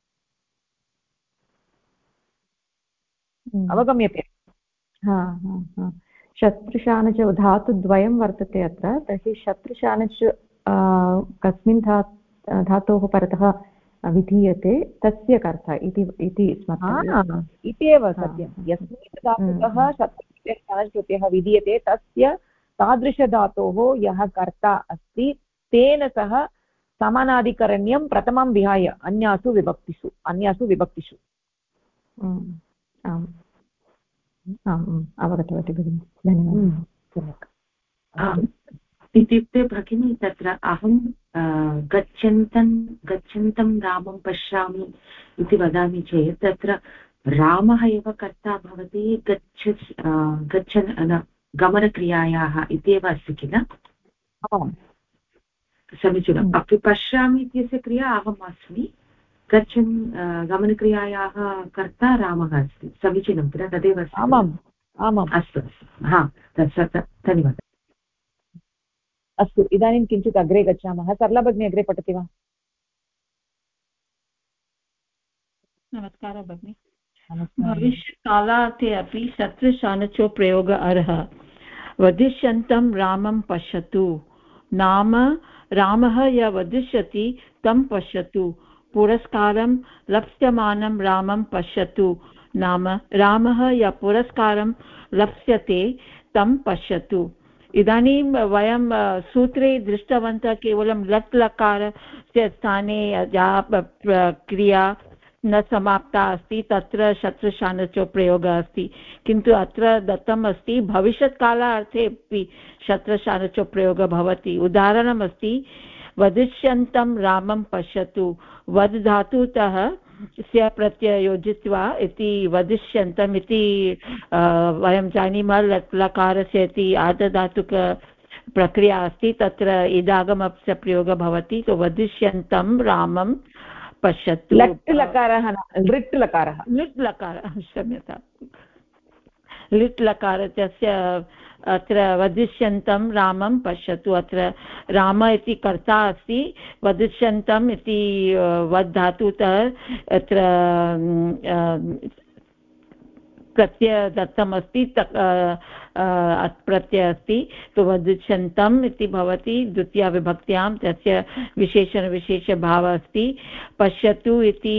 अवगम्यते? शत्रुशानच धातुद्वयं वर्तते अत्र। तर्हि शत्रुशानच् कस्मिन् धातोः परतः विधीयते तस्य कर्ता इति एव सत्यं। यस्मिन् धातुतः शत्रुशानच् प्रत्ययः विधीयते तस्य तादृशधातोः यः कर्ता अस्ति तेन सह समानाधिकरण्यं प्रथमं विहाय अन्यासु विभक्तिषु। अवगतवती भगिनि, धन्यवादः। इत्युक्ते भगिनी तत्र अहं गच्छन्तं रामं पश्यामि इति वदामि चेत् तत्र रामः एव कर्ता भवति गच्छन् गमनक्रियायाः इत्येव अस्ति किल? समीचीनम्। अपि पश्यामि इत्यस्य क्रिया अहम् अस्मि, गच्छन् गमनक्रियायाः कर्ता रामः अस्ति। समीचीनं किल? तदेव अस्ति। अस्तु धन्यवादः। अस्तु, इदानीं किञ्चित् अग्रे गच्छामः। सरला भगिनी अग्रे पठति वा? नमस्कारः भगिनि। भविष्यत्कालार्थे अपि शत्रुशानचो प्रयोगः अर्हः। वदिष्यन्तं रामं पश्यतु नाम रामः य वदिष्यति तं पश्यतु। पुरस्कारं लप्स्यमानं रामं पश्यतु नाम रामः य पुरस्कारं लप्स्यते तं पश्यतु। इदानीं वयं सूत्रे दृष्टवन्तः केवलं लट् लकारस्य स्थाने या क्रिया न समाप्ता अस्ति तत्र शत्रुशानचो प्रयोगः अस्ति, किन्तु अत्र दत्तम् अस्ति भविष्यत्कालार्थे अपि शत्रुशानचो प्रयोगः भवति। उदाहरणमस्ति वदिष्यन्तं रामं पश्यतु। वद् धातुतः स्य प्रत्यय योजित्वा इति वदिष्यन्तम् इति वयं जानीमः। लट् लकारस्य इति आर्धधातुक प्रक्रिया अस्ति, तत्र इदागमस्य प्रयोगः भवति। तो वदिष्यन्तं रामं पश्यतु। लट् लकारः लिट् लकारः क्षम्यतां, लिट् लकारस्य अत्र वदिष्यन्तं रामं पश्यतु। अत्र राम इति कर्ता अस्ति, वदिष्यन्तम् इति वद् धातुतः अत्र प्रत्यय दत्तमस्ति प्रत्यय अस्ति तो वदिष्यन्तम् इति भवति द्वितीयाविभक्त्यां तस्य विशेषणविशेषभावः अस्ति पश्यतु इति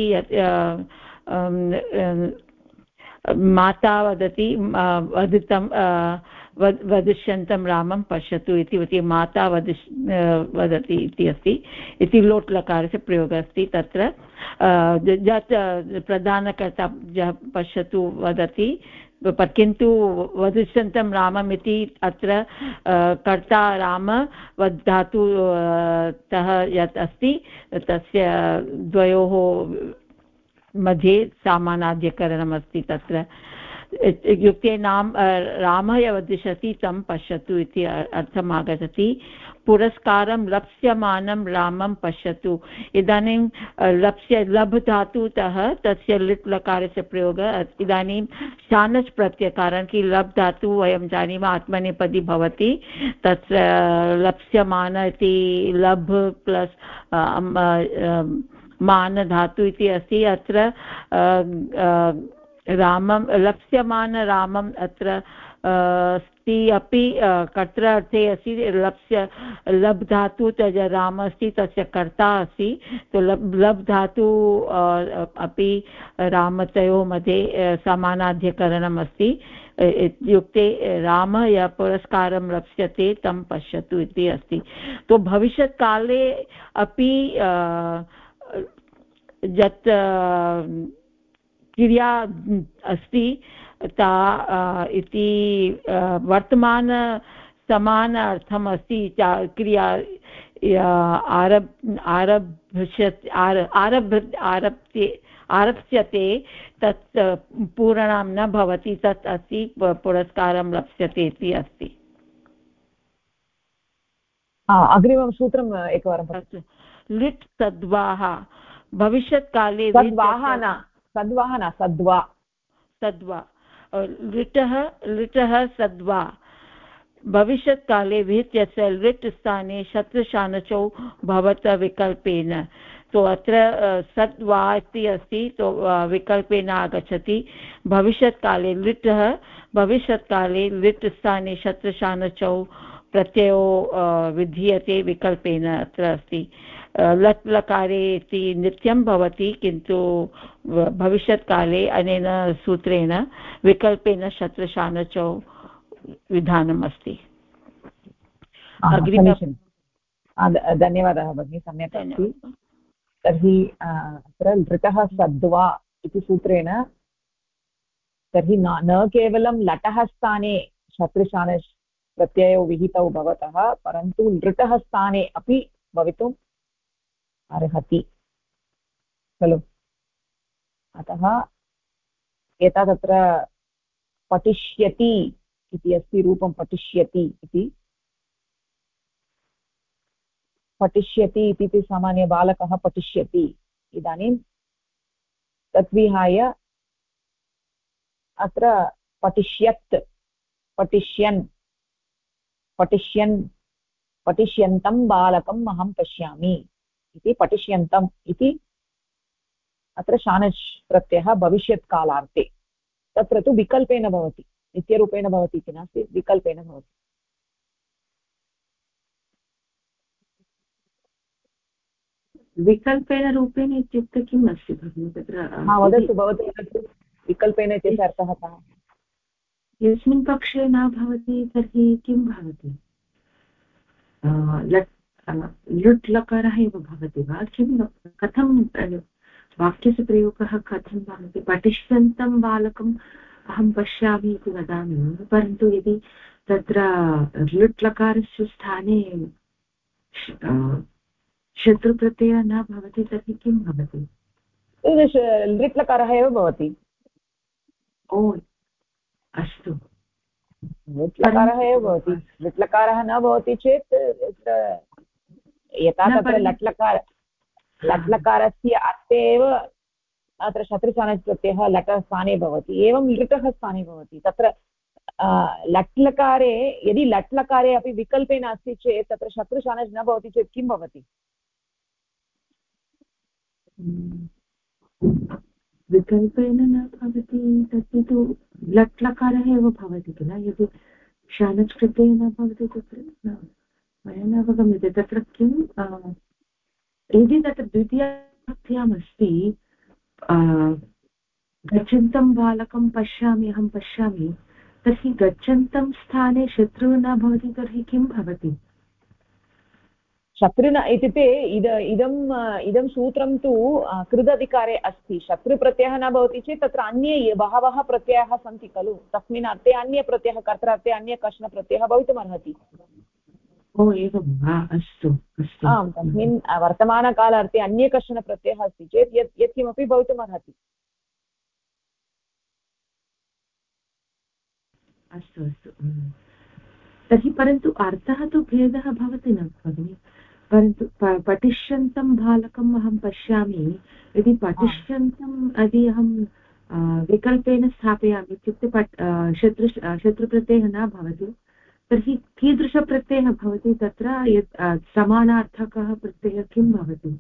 माता वदति वदितं वदिष्यन्तं रामं पश्यतु इति माता वदति इति अस्ति इति लोट् लकारस्य प्रयोगः अस्ति तत्र यत् प्रधानकर्ता पश्यतु वदति किन्तु वदिष्यन्तं रामम् इति अत्र कर्ता राम वद्धातु तः यत् अस्ति तस्य द्वयोः मध्ये सामानाध्यकरणमस्ति तत्र इत्युक्ते रामः यवदिशति तं पश्यतु इति अर्थम् आगच्छति पुरस्कारं लप्स्यमानं रामं पश्यतु इदानीं लप् धातुतः तस्य लिट् लकारस्य प्रयोगः इदानीं शानच् प्रत्ययकारणं कि लप् धातु वयं जानीमः आत्मनेपदी भवति तत्र लप्स्यमान इति लभ् प्लस् मान धातु इति अस्ति अत्र रामं लप्स्यमान रामम् अत्र अस्ति अपि कर्त्रार्थे अस्ति लप्स्य लब् धातु राम अस्ति तस्य कर्ता अस्ति तो लब् धातु अपि रामतयोः मध्ये समानाध्यकरणम् अस्ति इत्युक्ते रामः यः पुरस्कारं लप्स्यते तं पश्यतु इति अस्ति तो भविष्यत्काले अपि यत् क्रिया अस्ति ता इति वर्तमान समान अर्थम् अस्ति क्रिया आरप्स्यते तत् पूर्णं न भवति तत् अस्ति पुरस्कारं लप्स्यते इति अस्ति अग्रिमं सूत्रम् एकवारं लिट् सद्वाः भविष्यत्काले सद्वा लिटः सद्वा भविष्यत्काले विहित्यस्य लिट् स्थाने शत्रुशानचौ भवतः विकल्पेन तो अत्र सद्वा इति अस्ति तो विकल्पेन आगच्छति भविष्यत्काले भविष्यत्काले लिट् स्थाने शत्रुशानचौ प्रत्ययो विधीयते विकल्पेन अत्र अस्ति लट् लकारे इति नित्यं भवति किन्तु भविष्यत्काले अनेन सूत्रेण विकल्पेन शत्रुशानचौ विधानम् अस्ति धन्यवादः भगिनी सम्यक् अस्ति तर्हि अत्र लृटः सद्वा इति सूत्रेण तर्हि न केवलं लटः स्थाने शत्रुशान प्रत्ययो विहितौ भवतः परन्तु लृटः स्थाने अपि भवितुम् अर्हति खलु अतः एतत् अत्र पठिष्यति इति अस्ति रूपं पठिष्यति इति पठिष्यति इति सामान्य बालकः पठिष्यति इदानीं तद्विहाय अत्र पठिष्यत् पठिष्यन् पठिष्यन्तं बालकम् अहं पश्यामि इति पठिष्यन्तम् इति अत्र शानच् प्रत्ययः भविष्यत्कालार्थे तत्र तु विकल्पेन भवति नित्यरूपेण भवति इति नास्ति विकल्पेन भवति विकल्पेन रूपेण इत्युक्ते किम् अस्ति भगिनि तत्र वदतु भवतु वदतु विकल्पेन इत्यस्य अर्थः कः यस्मिन् पक्षे न भवति तर्हि किं भवति लट् लकारः एव भवति वा किं कथं वाक्यस्य प्रयोगः कथं भवति पठिष्यन्तं बालकम् अहं पश्यामि इति वदामि परन्तु यदि तत्र लट् लकारस्य स्थाने शत्रुप्रत्ययः न भवति तर्हि किं भवति लृट् लकारः एव भवति ओ अस्तु लृट् लकारः एव भवति लृट् लकारः न भवति चेत् यथा तत्र लट् लकारस्य अर्थे एव अत्र शत्रुशानच् प्रत्ययः लटः स्थाने भवति एवं लृटः स्थाने भवति तत्र लट् लकारे यदि लट् लकारे अपि विकल्पेन अस्ति चेत् तत्र शत्रुशानच् न भवति चेत् किं भवति विकल्पेन न भवति तत् तु लट् लकारः एव भवति किल यदि शानच् कृते न भवति तत्र मया न अवगम्यते तत्र किं यदि तत्र द्वितीयाभक्त्याम् अस्ति गच्छन्तं बालकं पश्यामि अहं पश्यामि तर्हि गच्छन्तं स्थाने शत्रुः न भवति तर्हि किं भवति शत्रुन इत्युक्ते इदं सूत्रं तु कृदधिकारे अस्ति शत्रुप्रत्ययः न भवति चेत् तत्र अन्ये बहवः प्रत्ययाः सन्ति खलु तस्मिन् अर्थे अन्यप्रत्ययः कर्त्रार्थे अन्य कश्चन प्रत्ययः भवितुमर्हति ओ एवं वा अस्तु अस्तु आम् तस्मिन् वर्तमानकालार्थे अन्य कश्चन प्रत्ययः अस्ति चेत् यत्किमपि भवितुमर्हति अस्तु अस्तु तर्हि परन्तु अर्थः तु भेदः भवति न भगिनि परन्तु पठिष्यन्तं बालकम् अहं पश्यामि यदि पठिष्यन्तं यदि अहं विकल्पेन स्थापयामि इत्युक्ते शत्रुप्रत्ययः न भवति तर्हि कीदृशप्रत्ययः भवति तत्र यत् समानार्थकः प्रत्ययः किं भवति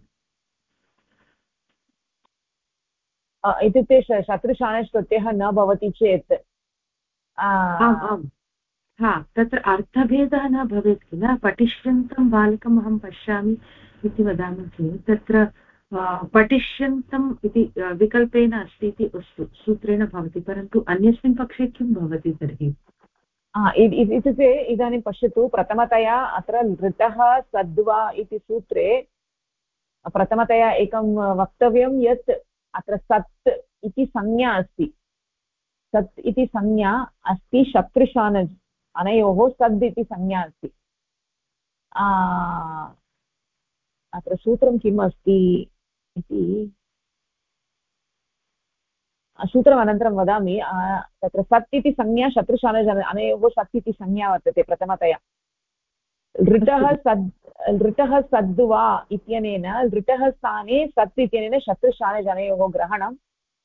इत्युक्ते शत्रुशानच् प्रत्ययः न भवति चेत् आम् आम् हा तत्र अर्थभेदः न भवेत् किल पठिष्यन्तं बालकम् अहं पश्यामि इति वदामः चेत् तत्र पठिष्यन्तम् इति विकल्पेन अस्ति इति अस्तु सूत्रेण भवति परन्तु अन्यस्मिन् पक्षे किं भवति तर्हि इत्युक्ते इदानीं पश्यतु प्रथमतया अत्र लृटः सद्वा इति सूत्रे प्रथमतया एकं वक्तव्यं यत् अत्र सत् इति संज्ञा अस्ति सत् इति संज्ञा अस्ति शत्रुशानच् अनयोः सद् इति संज्ञा अस्ति अत्र सूत्रं किम् अस्ति इति सूत्रम् अनन्तरं वदामि तत्र सत् इति संज्ञा शत्रुशानच् अनयोः सत् इति संज्ञा वर्तते प्रथमतया लृटः सद्वा इत्यनेन लृटः स्थाने सत् इत्यनेन शत्रुशानच् अनयोः ग्रहणं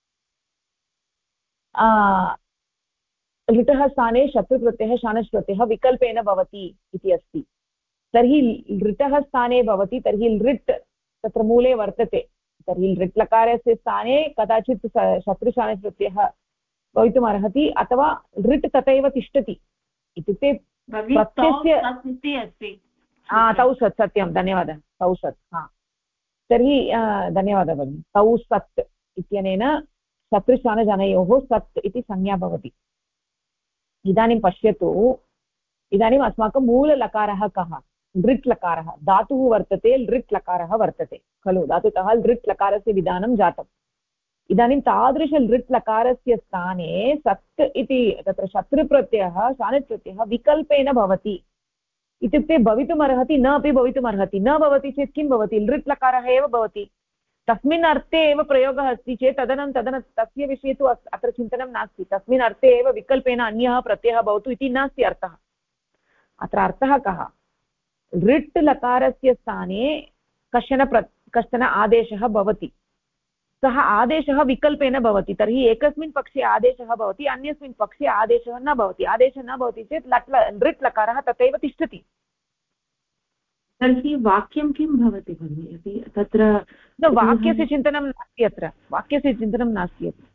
लृटः स्थाने शत्रुप्रत्ययः शानच् प्रत्ययः विकल्पेन भवति इति अस्ति तर्हि लृटः स्थाने भवति तर्हि लृट् तत्र मूले वर्तते तर्हि लृट् लकारस्य स्थाने कदाचित् शत्रुशानच् प्रत्ययः भवितुमर्हति अथवा लृट् तथैव तिष्ठति इत्युक्ते प्रत्ययस्य तौ सत् सत्यं धन्यवादः तौ सत् तर्हि धन्यवादः भगिनि तौ सत् इत्यनेन शत्रुशानच् अनयोः सत् इति संज्ञा भवति इदानीं पश्यतु इदानीम् अस्माकं मूललकारः कः लृट् लकारः धातुः वर्तते लृट् लकारः वर्तते खलु धातुतः लृट् लकारस्य विधानं जातम् इदानीं तादृश लृट् लकारस्य स्थाने सत् इति तत्र शत्रुप्रत्ययः शानच् प्रत्ययः विकल्पेन भवति इत्युक्ते भवितुमर्हति न अपि भवितुमर्हति न भवति चेत् किं भवति लृट् लकारः एव भवति तस्मिन् अर्थे एव प्रयोगः अस्ति चेत् तस्य विषये तु अत्र चिन्तनं नास्ति तस्मिन् अर्थे एव विकल्पेन अन्यः प्रत्ययः भवतु इति नास्ति अर्थः अत्र अर्थः कः लृट् लकारस्य स्थाने कश्चन आदेशः भवति सः आदेशः विकल्पेन भवति तर्हि एकस्मिन् पक्षे आदेशः भवति अन्यस्मिन् पक्षे आदेशः न भवति आदेशः न भवति चेत् लृट् लकारः तथैव तिष्ठति तर्हि वाक्यं किं भवति भगिनि यदि तत्र वाक्यस्य चिन्तनं नास्ति अत्र वाक्यस्य चिन्तनं नास्ति अत्र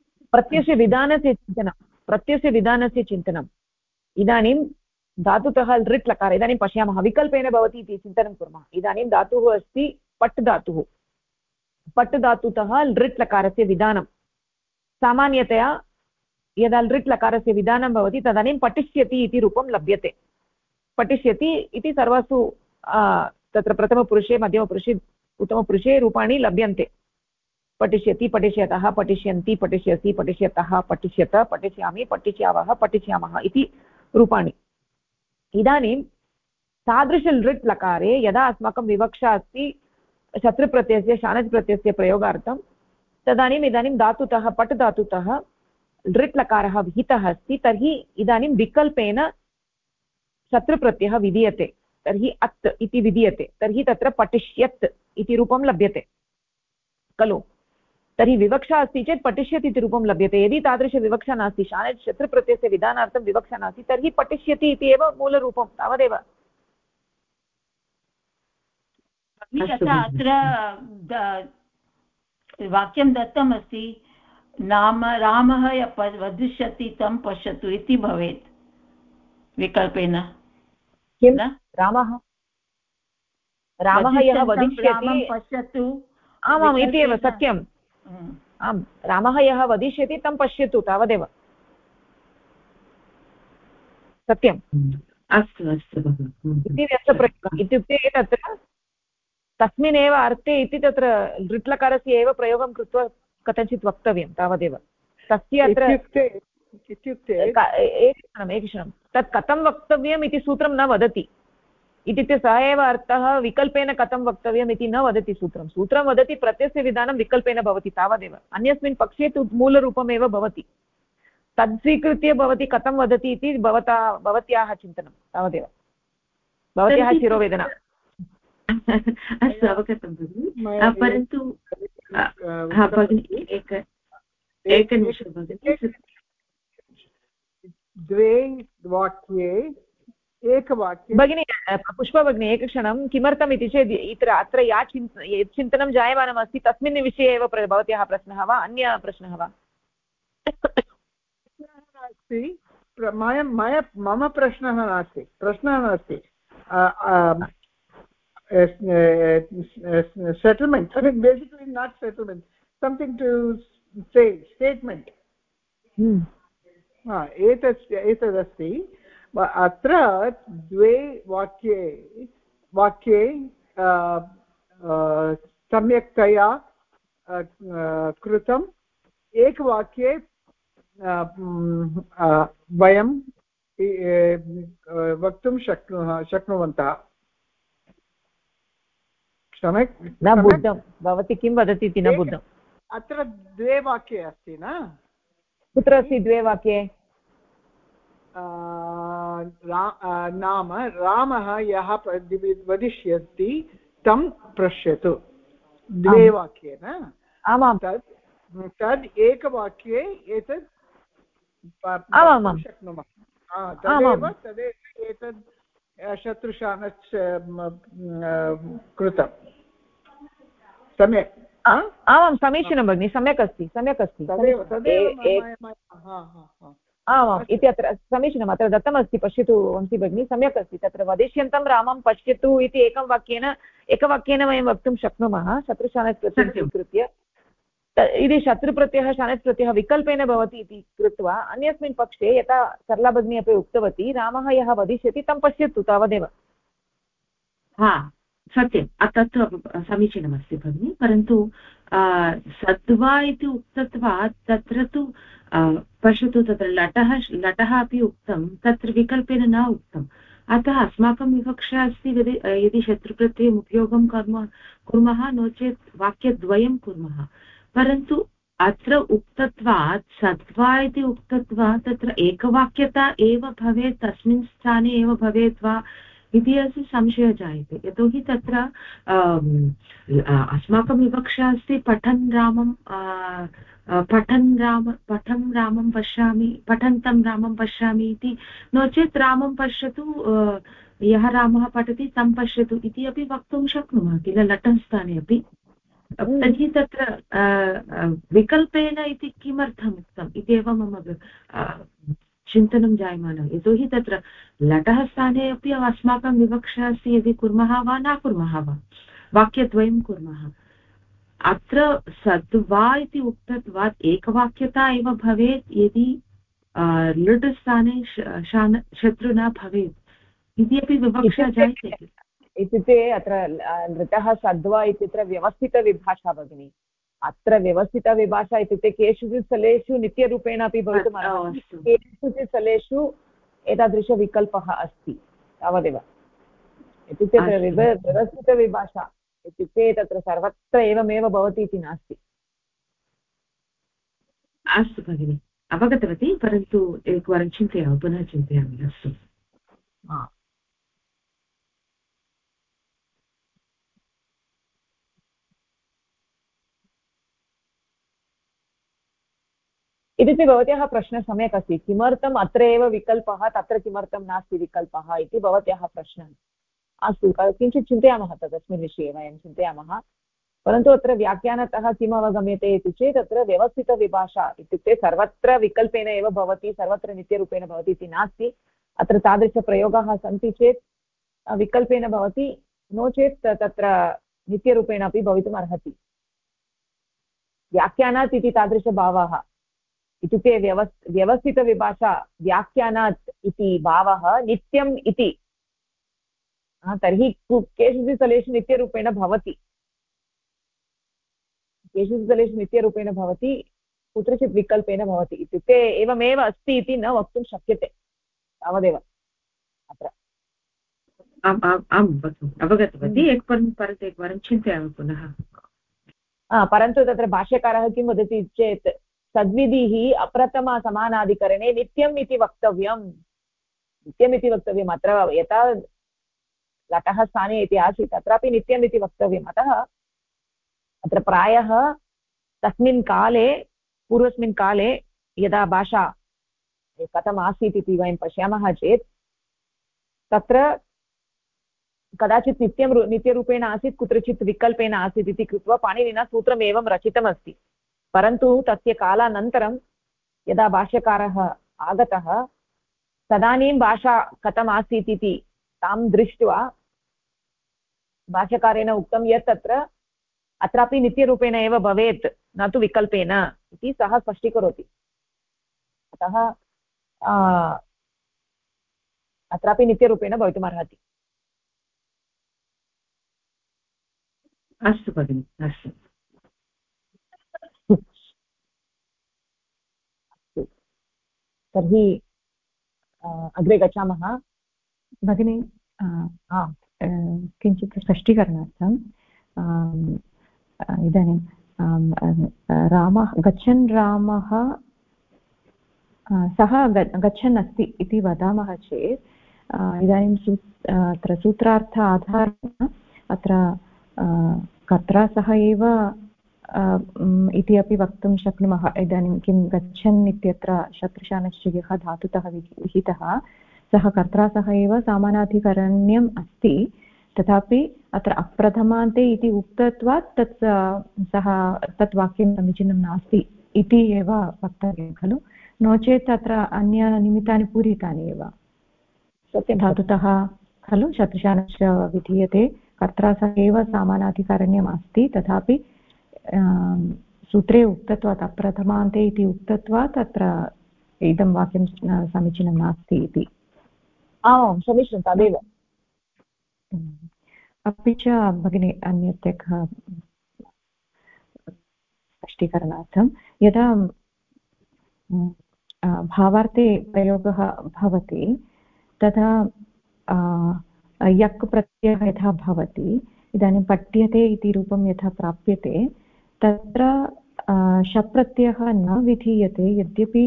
प्रत्ययस्य विधानस्य चिन्तनम् इदानीं धातुतः लृट् लकारः इदानीं पश्यामः विकल्पेन भवति इति चिन्तनं कुर्मः इदानीं धातुः अस्ति पट् धातुः पट् धातुतः लृट् लकारस्य विधानं सामान्यतया यदा लृट् लकारस्य विधानं भवति तदानीं पठिष्यति इति रूपं लभ्यते पठिष्यति इति सर्वसु तत्र प्रथमपुरुषे मध्यमपुरुषे उत्तमपुरुषे रूपाणि लभ्यन्ते पठिष्यति पठिष्यतः पठिष्यन्ति पठिष्यसि पठिष्यतः पठिष्यत पठिष्यामि पठिष्यावः पठिष्यामः इति रूपाणि इदानीं तादृश लृट् लकारे यदा अस्माकं विवक्षा अस्ति शत्रुप्रत्ययस्य शानच् प्रत्ययस्य प्रयोगार्थं तदानीम् इदानीं धातुतः पट् धातुतः लृट् लकारः विहितः अस्ति तर्हि इदानीं विकल्पेन शत्रुप्रत्ययः विधीयते तर्हि अत् इति विधीयते तर्हि तत्र पठिष्यत् इति रूपं लभ्यते खलु तर्हि विवक्षा अस्ति चेत् पठिष्यति इति रूपं लभ्यते यदि तादृशविवक्षा नास्ति शानच् शत्रुप्रत्ययस्य विधानार्थं विवक्षा नास्ति तर्हि पठिष्यति इति एव मूलरूपं तावदेव अत्र वाक्यं दत्तमस्ति नाम रामः वदिष्यति तं पश्यतु इति भवेत् विकल्पेन किं न रामः यः वदिष्यति पश्यतु आमाम् इति एव सत्यम् आम् रामः यः वदिष्यति तं पश्यतु तावदेव सत्यम् अस्तु अस्तु इति व्यस्तप्रयोगः इत्युक्ते तत्र तस्मिन्नेव अर्थे इति तत्र लृट्लकारस्य एव प्रयोगं कृत्वा कथञ्चित् वक्तव्यं तावदेव तस्य अत्र इत्युक्ते एकक्षणं तत् कथं वक्तव्यम् इति सूत्रं न वदति इत्युक्ते सः एव अर्थः विकल्पेन कथं वक्तव्यम् इति न वदति सूत्रं वदति प्रत्ययस्य विधानं विकल्पेन भवति तावदेव अन्यस्मिन् पक्षे तु मूलरूपमेव भवति तद् स्वीकृत्य भवती कथं वदति इति भवत्याः चिन्तनं तावदेव भवत्याः शिरोवेदना अस्तु अवगतं भगिनि परन्तु एकनिमिषं भगिनि द्वे वाक्ये एकवाक्ये भगिनी पुष्पा भगिनी एकक्षणं किमर्थम् इति चेत् अत्र यत् चिन्तनं जायमानमस्ति तस्मिन् विषये एव भवत्याः प्रश्नः वा अन्य प्रश्नः वा नास्ति मम प्रश्नः नास्ति settlement, I mean basically not settlement, something to say, statement. एतदस्ति अत्र द्वे वाक्ये सम्यक्तया कृतम् एकवाक्ये वयं वक्तुं शक्नुवन्तः न बुद्धं भवती किं वदति इति न बुद्धम् अत्र द्वे वाक्ये अस्ति न कुत्र अस्ति द्वे वाक्ये नाम रामः यः वदिष्यति तं पश्यतु द्वे वाक्ये न आमां तद् एकवाक्ये एतत् आमां शक्नुमः तदेव एतद् शत्रुशानच् कृतं सम्यक् आमां समीचीनं भगिनि सम्यक् अस्ति आमाम् इति अत्र समीचीनम् अत्र दत्तमस्ति पश्यतु वंशी भगिनी सम्यक् अस्ति तत्र वदिष्यन्तं रामं पश्यतु इति एकवाक्येन वयं वक्तुं शक्नुमः शत्रुशानच् प्रत्ययं स्वीकृत्य यदि शत्रुप्रत्ययः शानच् प्रत्ययः विकल्पेन भवति इति कृत्वा अन्यस्मिन् पक्षे यथा सरला भगिनी अपि उक्तवती रामः यः वदिष्यति तं पश्यतु तावदेव सत्यं तत्तु समीचीनमस्ति भगिनि परन्तु सद्वा इति उक्तत्वात् तत्र तु पश्यतु तत्र लटः अपि उक्तं तत्र विकल्पेन न उक्तम् अतः अस्माकं विवक्षा अस्ति यदि शत्रुप्रत्ययम् उपयोगं कुर्मः नो चेत् वाक्यद्वयं कुर्मः परन्तु अत्र उक्तत्वात् सद्वा इति उक्तत्वात् तत्र एकवाक्यता एव भवेत् तस्मिन् स्थाने एव भवेत् वा इति अस्य संशयः जायते यतोहि तत्र अस्माकं विवक्षा अस्ति पठन् रामं पश्यामि इति नो चेत् रामं पश्यतु यः रामः पठति तं पश्यतु इति अपि वक्तुं शक्नुमः किल लटं स्थाने अपि तर्हि तत्र विकल्पेन इति किमर्थम् उक्तम् इत्येव मम चिन्तनं जायमानं यतोहि तत्र लटः स्थाने अपि अस्माकं विवक्षा अस्ति यदि कुर्मः वा न कुर्मः वा वाक्यद्वयं कुर्मः अत्र सद्वा इति उक्तत्वात् एकवाक्यता एव भवेत् यदि लृट् स्थाने शत्रु न भवेत् इति अपि विवक्षा जायते इत्युक्ते अत्र लृटः सद्वा इत्यत्र व्यवस्थितविभाषा भगिनी अत्र व्यवस्थितविभाषा इत्युक्ते केषुचित् स्थलेषु नित्यरूपेण अपि भवितुमर्हति केषुचित् स्थलेषु एतादृशविकल्पः अस्ति तावदेव इत्युक्ते व्यवस्थितविभाषा इत्युक्ते तत्र सर्वत्र एवमेव भवति इति नास्ति अस्तु भगिनि अवगतवती परन्तु एकवारं चिन्तयामि पुनः चिन्तयामि अस्तु इत्युक्ते भवत्याः प्रश्नः सम्यक् अस्ति किमर्थम् अत्र एव विकल्पः तत्र किमर्थं नास्ति विकल्पः इति भवत्याः प्रश्नः अस्तु किञ्चित् चिन्तयामः तस्मिन् विषये वयं चिन्तयामः परन्तु अत्र व्याख्यानतः किम् अवगम्यते इति चेत् अत्र व्यवस्थितविभाषा इत्युक्ते सर्वत्र विकल्पेन एव भवति, सर्वत्र नित्यरूपेण भवति इति नास्ति। अत्र तादृशप्रयोगाः सन्ति चेत् विकल्पेन भवति, नो चेत् तत्र नित्यरूपेण अपि भवितुम् अर्हति। व्याख्यानात् इति तादृशभावः इत्युक्ते व्यवस्थितविभाषा व्याख्यानात् इति भावः नित्यम् इति, तर्हि केषुचित् स्थलेषु नित्यरूपेण भवति, केषुचित् स्थलेषु नित्यरूपेण भवति, कुत्रचित् विकल्पेन भवति। इत्युक्ते एवमेव अस्ति इति न वक्तुं शक्यते, तावदेव अत्र। आम् अवगतवती। एकवारं चिन्तयामि पुनः। परन्तु तत्र भाष्यकारः किं वदति चेत् सद्विधिः अप्रथमसमानाधिकरणे नित्यम् इति वक्तव्यम्, नित्यम् इति वक्तव्यम्। अत्र यथा लटः स्थाने इति आसीत् तत्रापि नित्यम् इति वक्तव्यम्। अतः अत्र प्रायः तस्मिन् काले, पूर्वस्मिन् काले यदा भाषा कथम् आसीत् इति वयं पश्यामः चेत् तत्र कदाचित् नित्यरूपेण आसीत्, कुत्रचित् विकल्पेन आसीत् इति कृत्वा पाणिनिना सूत्रम् एवं रचितमस्ति। परन्तु तस्य कालानन्तरं यदा भाष्यकारः आगतः तदानीं भाषा कथम् आसीत् इति तां दृष्ट्वा भाष्यकारेण उक्तं यत् अत्रापि नित्यरूपेण एव भवेत्, न तु विकल्पेन इति सः स्पष्टीकरोति। अतः अत्रापि नित्यरूपेण भवितुमर्हति। अस्तु भगिनि, अस्तु। तर्हि अग्रे गच्छामः भगिनी। किञ्चित् स्पष्टीकरणार्थम् इदानीं रामः सः गच्छन् अस्ति इति वदामः चेत् इदानीं अत्र सूत्रार्थ आधारेण अत्र कर्त्रा सह एव इति अपि वक्तुं शक्नुमः। इदानीं किं गच्छन् इत्यत्र शत्रुशानश्चयः धातुतः विहितः, सः कर्त्रा सह एव समानाधिकरण्यम् अस्ति, तथापि अत्र अप्रथमान्ते इति उक्तत्वात् तत् वाक्यं समीचीनं नास्ति इति एव वक्तव्यं खलु। नो चेत् अत्र अन्यनिमित्तानि पूरितानि एव धातुतः खलु। शत्रुशानश्च विधीयते, कर्त्रा सह एव समानाधिकरण्यम् अस्ति, तथापि सूत्रे उक्तत्वात् अप्रथमान्ते इति उक्तत्वात् अत्र इदं वाक्यं समीचीनं नास्ति इति। आमां समीचीनं, तदेव। अपि च भगिनी अन्यत् एकः स्पष्टीकरणार्थं यदा भावार्थे प्रयोगः भवति तदा यक् प्रत्ययः यथा भवति, इदानीं पठ्यते इति रूपं यथा प्राप्यते तत्र शप्रत्ययः न विधीयते, यद्यपि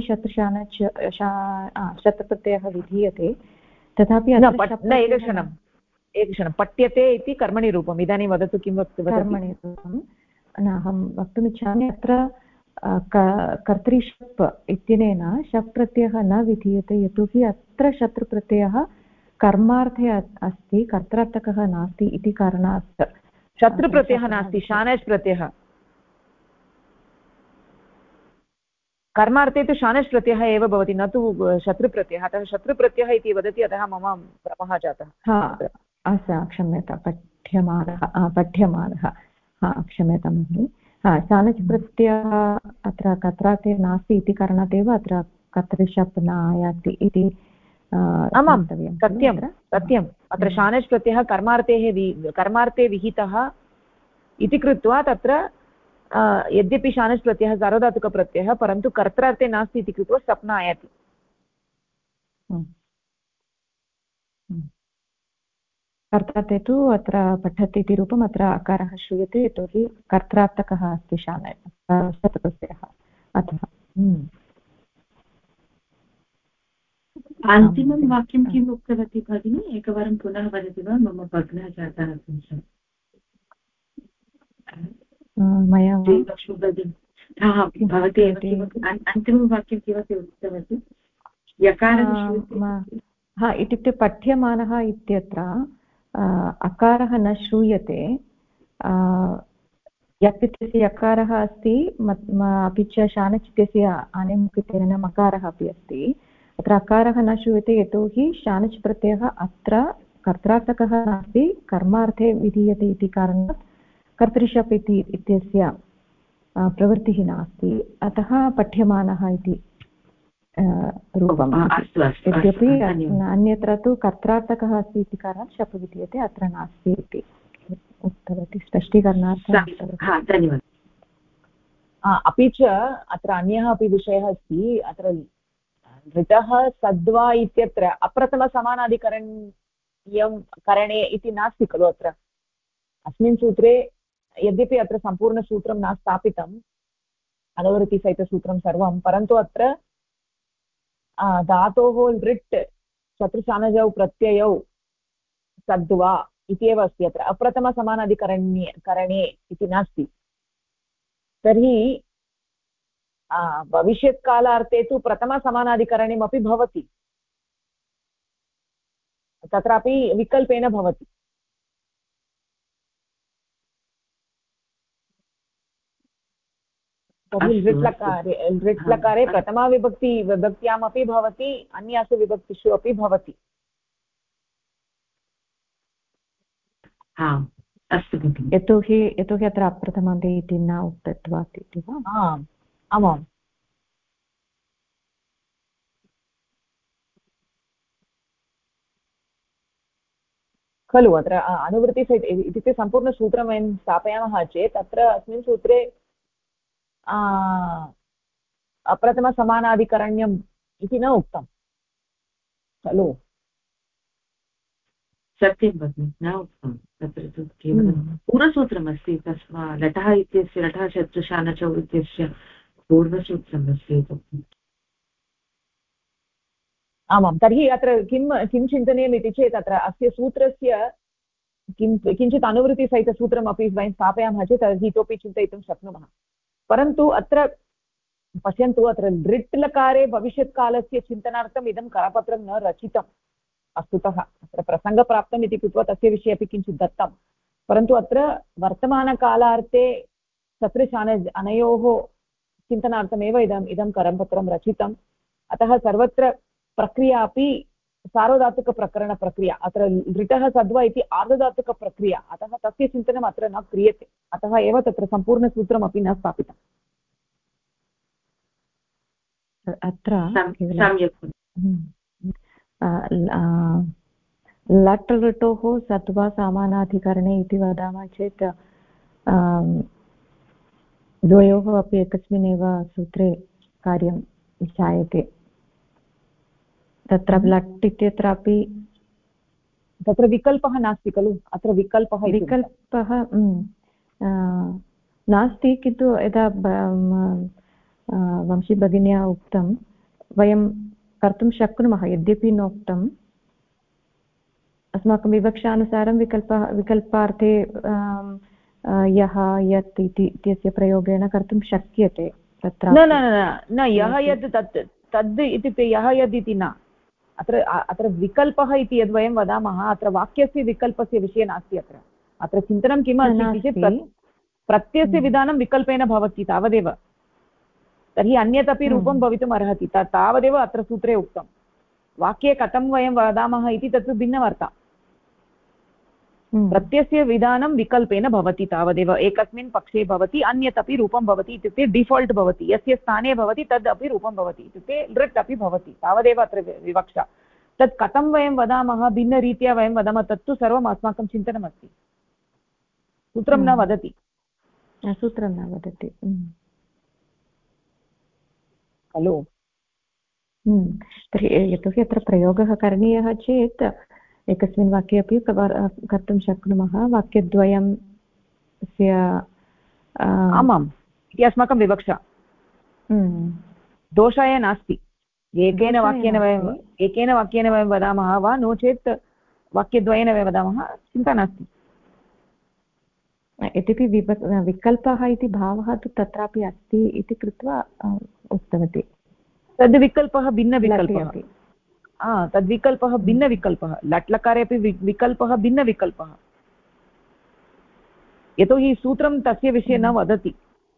शतप्रत्ययः विधीयते तथापि एकक्षणं पठ्यते इति कर्मणि रूपम्। इदानीं वदतु किं कर्मणि रूपं न अहं वक्तुमिच्छामि। अत्र कर्तृशप् इत्यनेन शप् प्रत्ययः न विधीयते, यतोहि अत्र शत्रुप्रत्ययः कर्मार्थे अस्ति, कर्त्रार्थकः नास्ति इति कारणात्। शत्रुप्रत्ययः नास्ति, शानच् प्रत्ययः। कर्मार्थे तु शानच् प्रत्ययः एव भवति, न तु शत्रुप्रत्ययः। अतः शत्रुप्रत्ययः इति वदति, अतः मम भ्रमः जातः। क्षम्यतां, पठ्यमानः क्षम्यतां भगिनि। शानच् प्रत्ययः अत्र कर्त्रार्थे नास्ति इति कारणात् एव अत्र कर्तृशप् न आयाति इति। आमां सत्यं सत्यम्। अत्र शानच् प्रत्ययः कर्मार्थे विहितः इति कृत्वा तत्र यद्यपि शानच् प्रत्ययः सार्वधातुकप्रत्ययः परन्तु कर्त्रार्थे नास्ति इति कृत्वा सप् न आयाति। कर्त्रार्थे तु अत्र पठति इति रूपम् अत्र अकारः श्रूयते, यतोहि कर्त्रार्थकः अस्ति शतप्रत्ययः। अतः अन्तिमं वाक्यं किम् उक्तवती भगिनी, एकवारं पुनः वदति वा? मम भग्नः जातः। मया भवती अन्तिमं वाक्यं किमपि उक्तवती? यकारः इत्युक्ते पठ्यमानः इत्यत्र अकारः न श्रूयते, यक् इत्यस्य यकारः अस्ति अपि च शानच् इत्यस्य आनेमुखितेन मकारः अपि अस्ति। अत्र अकारः न श्रूयते यतोहि शानच् प्रत्ययः अत्र कर्त्रार्थकः नास्ति, कर्मार्थे विधीयते इति कारणात् कर्तृशप् इत्यस्य प्रवृत्तिः नास्ति, अतः पठ्यमानः इति रूपम्। यद्यपि अन्यत्र तु कर्त्रार्थकः अस्ति इति कारणात् शप् विधीयते, अत्र नास्ति इति उक्तवती स्पष्टीकरणार्थं। धन्यवादः। अपि च अत्र अन्यः अपि विषयः अस्ति। अत्र धृतः सद्वा इत्यत्र अप्रथमसमानाधिकरण्यं करणे इति नास्ति खलु। अत्र अस्मिन् सूत्रे यद्यपि अत्र सम्पूर्णसूत्रं न स्थापितम्, अनुवृत्तिसहितसूत्रं सर्वं, परन्तु अत्र धातोः लृट् शत्रुसानजौ प्रत्ययौ सद्वा इत्येव अस्ति। अत्र अप्रथमसमानाधिकरणे इति नास्ति। तर्हि भविष्यत्कालार्थे तु प्रथमसमानाधिकरणमपि भवति, तत्रापि विकल्पेन भवति। तर्हि लृट् लकारे विभक्त्यामपि भवति, अन्यासु विभक्तिषु अपि भवति। अस्तु भगिनि। यतोहि अत्र अप्रथमान्ते इति न उक्तत्वात् इति वा? आमाम्। खलु अत्र अनुवृत्तिसहित इत्युक्ते सम्पूर्णसूत्रं वयं स्थापयामः चेत् अत्र अस्मिन् सूत्रे अप्रथमसमानाधिकरण्यम् इति न उक्तं खलु। सत्यं भगिनि, न उक्तं। तत्र तु केवलं पूर्वसूत्रमस्ति। तस्मात् लटः इत्यस्य लटः शत्रुशानचौ इत्यस्य पूर्वसूत्रम् अस्ति। आमां। तर्हि अत्र किं चिन्तनीयम् इति चेत् अत्र अस्य सूत्रस्य किञ्चित् अनुवृत्तिसहितसूत्रमपि वयं स्थापयामः चेत् तर्हि इतोपि चिन्तयितुं शक्नुमः। परन्तु अत्र पश्यन्तु, अत्र लृट् लकारे भविष्यत्कालस्य चिन्तनार्थम् इदं करपत्रं न रचितम् वस्तुतः। अत्र प्रसङ्गप्राप्तम् इति कृत्वा तस्य विषये अपि किञ्चित् दत्तं, परन्तु अत्र वर्तमानकालार्थे शत्रुशान अनयोः चिन्तनार्थमेव इदं करपत्रं रचितम्। अतः सर्वत्र प्रक्रिया अपि सार्वधातुकप्रकरणप्रक्रिया। अत्र लृटः सद्वा इति आर्धधातुकप्रक्रिया, अतः तस्य चिन्तनम् अत्र न क्रियते। अतः एव तत्र सम्पूर्णसूत्रमपि न स्थापितम्। अत्र लट् लृटोः सत्वा समानाधिकरणे इति वदामः चेत् द्वयोः अपि एकस्मिन्नेव सूत्रे कार्यं जायते। तत्र लट् इत्यत्रापि तत्र विकल्पः नास्ति खलु। अत्र विकल्पः नास्ति, किन्तु यदा वंशी भगिन्या उक्तं वयं कर्तुं शक्नुमः, यद्यपि नोक्तम् अस्माकं विवक्षानुसारं विकल्पार्थे यः यत् इत्यस्य प्रयोगेन कर्तुं शक्यते। तत्र न यः यत् तद् इत्युक्ते यः यद् इति न। अत्र विकल्पः इति यद् वयं वदामः, अत्र वाक्यस्य विकल्पस्य विषये नास्ति। अत्र चिन्तनं किम् अस्ति चेत् प्रत्ययस्य विधानं विकल्पेन भवति तावदेव। तर्हि अन्यदपि रूपं भवितुम् अर्हति, तावदेव अत्र सूत्रे उक्तं। वाक्ये कथं वयं वदामः इति तत् भिन्नवार्ता। प्रत्ययस्य विधानं विकल्पेन भवति तावदेव। एकस्मिन् पक्षे भवति, अन्यत् अपि रूपं भवति, इत्युक्ते डिफाल्ट् भवति। यस्य स्थाने भवति तद् अपि रूपं भवति, इत्युक्ते लृट् अपि भवति, तावदेव अत्र विवक्षा। तत् कथं वयं वदामः, भिन्नरीत्या वयं वदामः, तत्तु सर्वम् अस्माकं चिन्तनमस्ति। सूत्रं न वदति। सूत्रं न वदति खलु। तर्हि यतोहि अत्र प्रयोगः करणीयः चेत् एकस्मिन् वाक्ये अपि कर्तुं शक्नुमः। वाक्यद्वयस्य आमाम् इति अस्माकं विवक्षा। दोषाय नास्ति। एकेन वाक्येन वयं वदामः वा, नो चेत् वाक्यद्वयेन वयं वदामः, चिन्ता नास्ति। यद्यपि विकल्पः इति भावः तु तत्रापि अस्ति इति कृत्वा उक्तवती। तद् विकल्पः भिन्नविकल्पः। तद्विकल्पः भिन्नविकल्पः। लट् लकारे अपि विकल्पः भिन्नविकल्पः। यतोहि सूत्रं तस्य विषये न वदति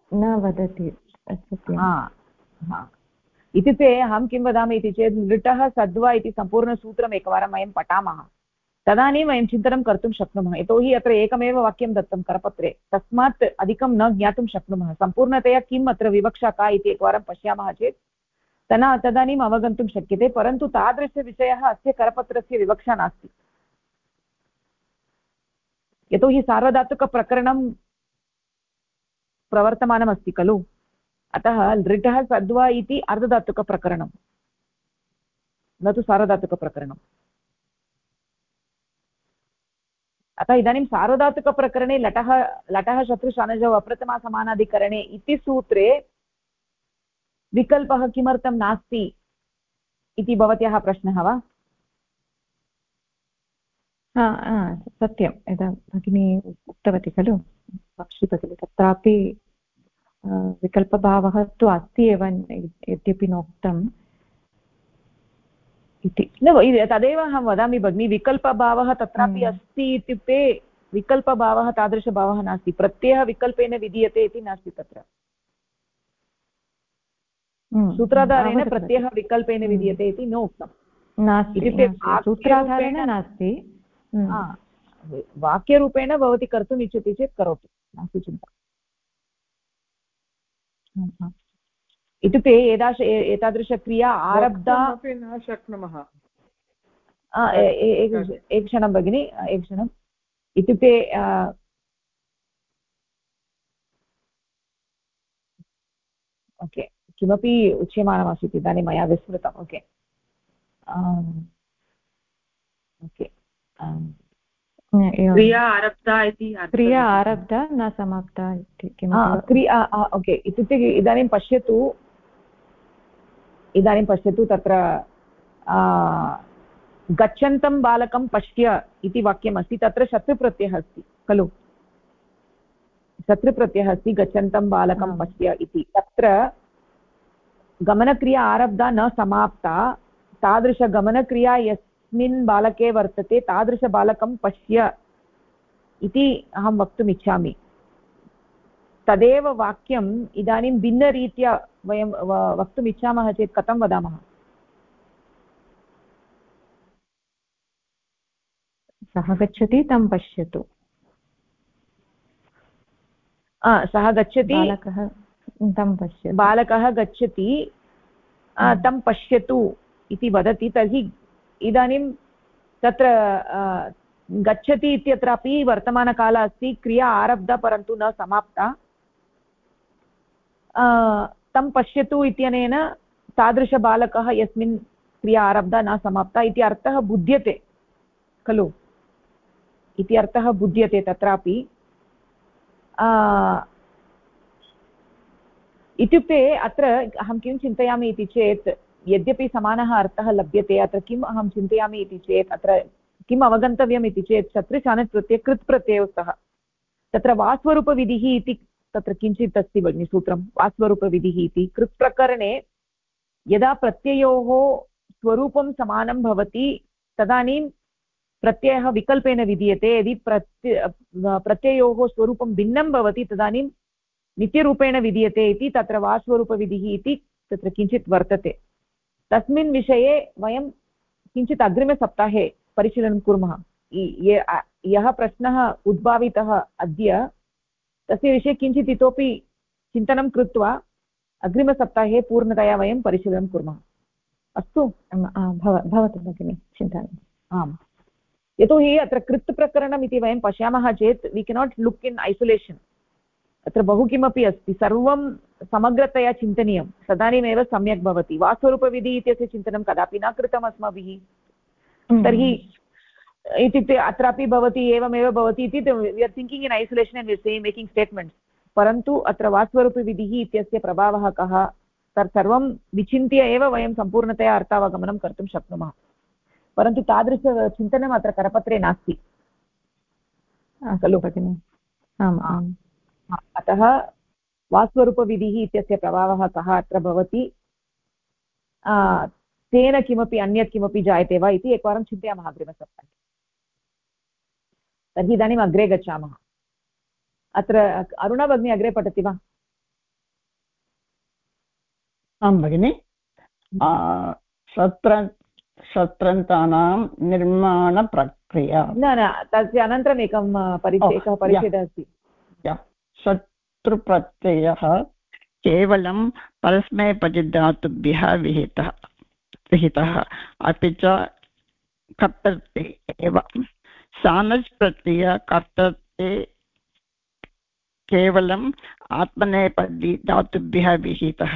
इत्युक्ते अहं किं वदामि इति चेत् लृटः सद्वा इति सम्पूर्णसूत्रम् एकवारं वयं पठामः, तदानीं वयं चिन्तनं कर्तुं शक्नुमः। यतोहि अत्र एकमेव वाक्यं दत्तं करपत्रे, तस्मात् अधिकं न ज्ञातुं शक्नुमः। सम्पूर्णतया किम् अत्र विवक्षा का इति एकवारं पश्यामः चेत् तदानीम् अवगन्तुं शक्यते। परन्तु तादृशविषयः अस्य करपत्रस्य विवक्षा नास्ति, यतोहि सार्वधातुकप्रकरणं प्रवर्तमानमस्ति खलु। अतः लृटः सद्वा इति अर्धधातुकप्रकरणं, न तु सार्वधातुकप्रकरणम्। अतः इदानीं सार्वधातुकप्रकरणे लटः शत्रुशानजौ अप्रथमासमानाधिकरणे इति सूत्रे विकल्पः किमर्थं नास्ति इति भवत्याः प्रश्नः वा? सत्यं, यदा भगिनी उक्तवती खलु भगिनी, तत्रापि विकल्पभावः तु अस्ति एव, यद्यपि नोक्तम् इति। तदेव अहं वदामि भगिनि, विकल्पभावः तत्रापि अस्ति इत्युक्ते विकल्पभावः तादृशभावः नास्ति, प्रत्ययः विकल्पेन विधीयते इति नास्ति तत्र। सूत्राधारेण प्रत्ययः विकल्पेन विधीयते इति न उक्तम् इत्युक्ते सूत्राधारेण नास्ति, वाक्यरूपेण भवती कर्तुम् इच्छति चेत् करोतु, नास्ति चिन्ता। इत्युक्ते एतादृशक्रिया आरब्धा न शक्नुमः। एकक्षणं भगिनि, एकक्षणम्। इत्युक्ते ओके, किमपि उच्यमानमासीत् इदानीं मया विस्मृतम्। ओके ओके, क्रिया आरब्धा इति, क्रिया आरब्धा न समाप्ता इति क्रिया। ओके, इत्युक्ते इदानीं पश्यतु तत्र गच्छन्तं बालकं पश्य इति वाक्यमस्ति, तत्र शत्रुप्रत्ययः अस्ति खलु, शत्रुप्रत्ययः अस्ति, गच्छन्तं बालकं पश्य इति। तत्र गमनक्रिया आरब्धा न समाप्ता, तादृशगमनक्रिया यस्मिन् बालके वर्तते तादृशबालकं पश्य इति अहं वक्तुम् इच्छामि। तदेव वाक्यम् इदानीं भिन्नरीत्या वयं वक्तुम् इच्छामः चेत् कथं वदामः? सः गच्छति तं पश्यतु, सः गच्छति, बालकः तं पश्यति, बालकः गच्छति तं पश्यतु इति वदति। तर्हि इदानीं तत्र गच्छति इत्यत्रापि वर्तमानकालः अस्ति, क्रिया आरब्धा परन्तु न समाप्ता। तं पश्यतु इत्यनेन तादृशबालकः यस्मिन् क्रिया आरब्धा न समाप्ता इति अर्थः बुध्यते खलु, इति अर्थः बुध्यते तत्रापि। इत्युक्ते अत्र अहं किं चिन्तयामि इति चेत्, यद्यपि समानः अर्थः लभ्यते, अत्र किम् अहं चिन्तयामि इति चेत्, अत्र किम् अवगन्तव्यम् इति चेत्, शत्रुशानच् प्रत्यये कृत् प्रत्ययो स्तः, तत्र वास्वरूपविधिः इति तत्र किञ्चित् अस्ति भगिनि सूत्रं, वास्वरूपविधिः इति। कृत् प्रकरणे यदा प्रत्ययोः स्वरूपं समानं भवति तदानीं प्रत्ययः विकल्पेन विधीयते। यदि प्रत्ययोः स्वरूपं भिन्नं भवति तदानीं नित्यरूपेण विधीयते इति तत्र वास्वरूपविधिः इति तत्र किञ्चित् वर्तते। तस्मिन् विषये वयं किञ्चित् अग्रिमसप्ताहे परिशीलनं कुर्मः। यः प्रश्नः उद्भावितः अद्य तस्य विषये किञ्चित् इतोपि चिन्तनं कृत्वा अग्रिमसप्ताहे पूर्णतया वयं परिशीलनं कुर्मः। अस्तु, भवतु भगिनि, चिन्ता आम्। यतोहि अत्र कृत् प्रकरणम् इति वयं पश्यामः चेत् we cannot look in isolation, अत्र बहु किमपि अस्ति, सर्वं समग्रतया चिन्तनीयं, तदानीमेव सम्यक् भवति। वास्वरूपविधिः इत्यस्य चिन्तनं कदापि न कृतम् अस्माभिः। तर्हि इत्युक्ते अत्रापि भवति एवमेव भवति इति we are thinking in isolation and we are making statements, परन्तु अत्र वास्वरूपविधिः इत्यस्य प्रभावः कः तत्सर्वं विचिन्त्य एव वयं सम्पूर्णतया अर्थावगमनं कर्तुं शक्नुमः। परन्तु तादृशचिन्तनम् अत्र करपत्रे नास्ति खलु भगिनि। आम् आम्। अतः वास्वरूपविधिः इत्यस्य प्रभावः कः अत्र भवति, तेन किमपि अन्यत् किमपि जायते वा इति एकवारं चिन्तयामः अग्रिमसप्ताहे। तर्हि इदानीम् अग्रे गच्छामः। अत्र अरुणा भगिनी अग्रे पठति वा? आं भगिनि। शत्रन्तानां निर्माणप्रक्रिया। न न, तस्य अनन्तरम् एकं एकः परिच्छेदः अस्ति। शत्रुप्रत्ययः केवलं परस्मैपदिधातुभ्यः विहितः अपि च कर्तृत्वे एव। सानच् प्रत्यय कर्तृत्वे केवलम् आत्मनेपदी धातुभ्यः विहितः।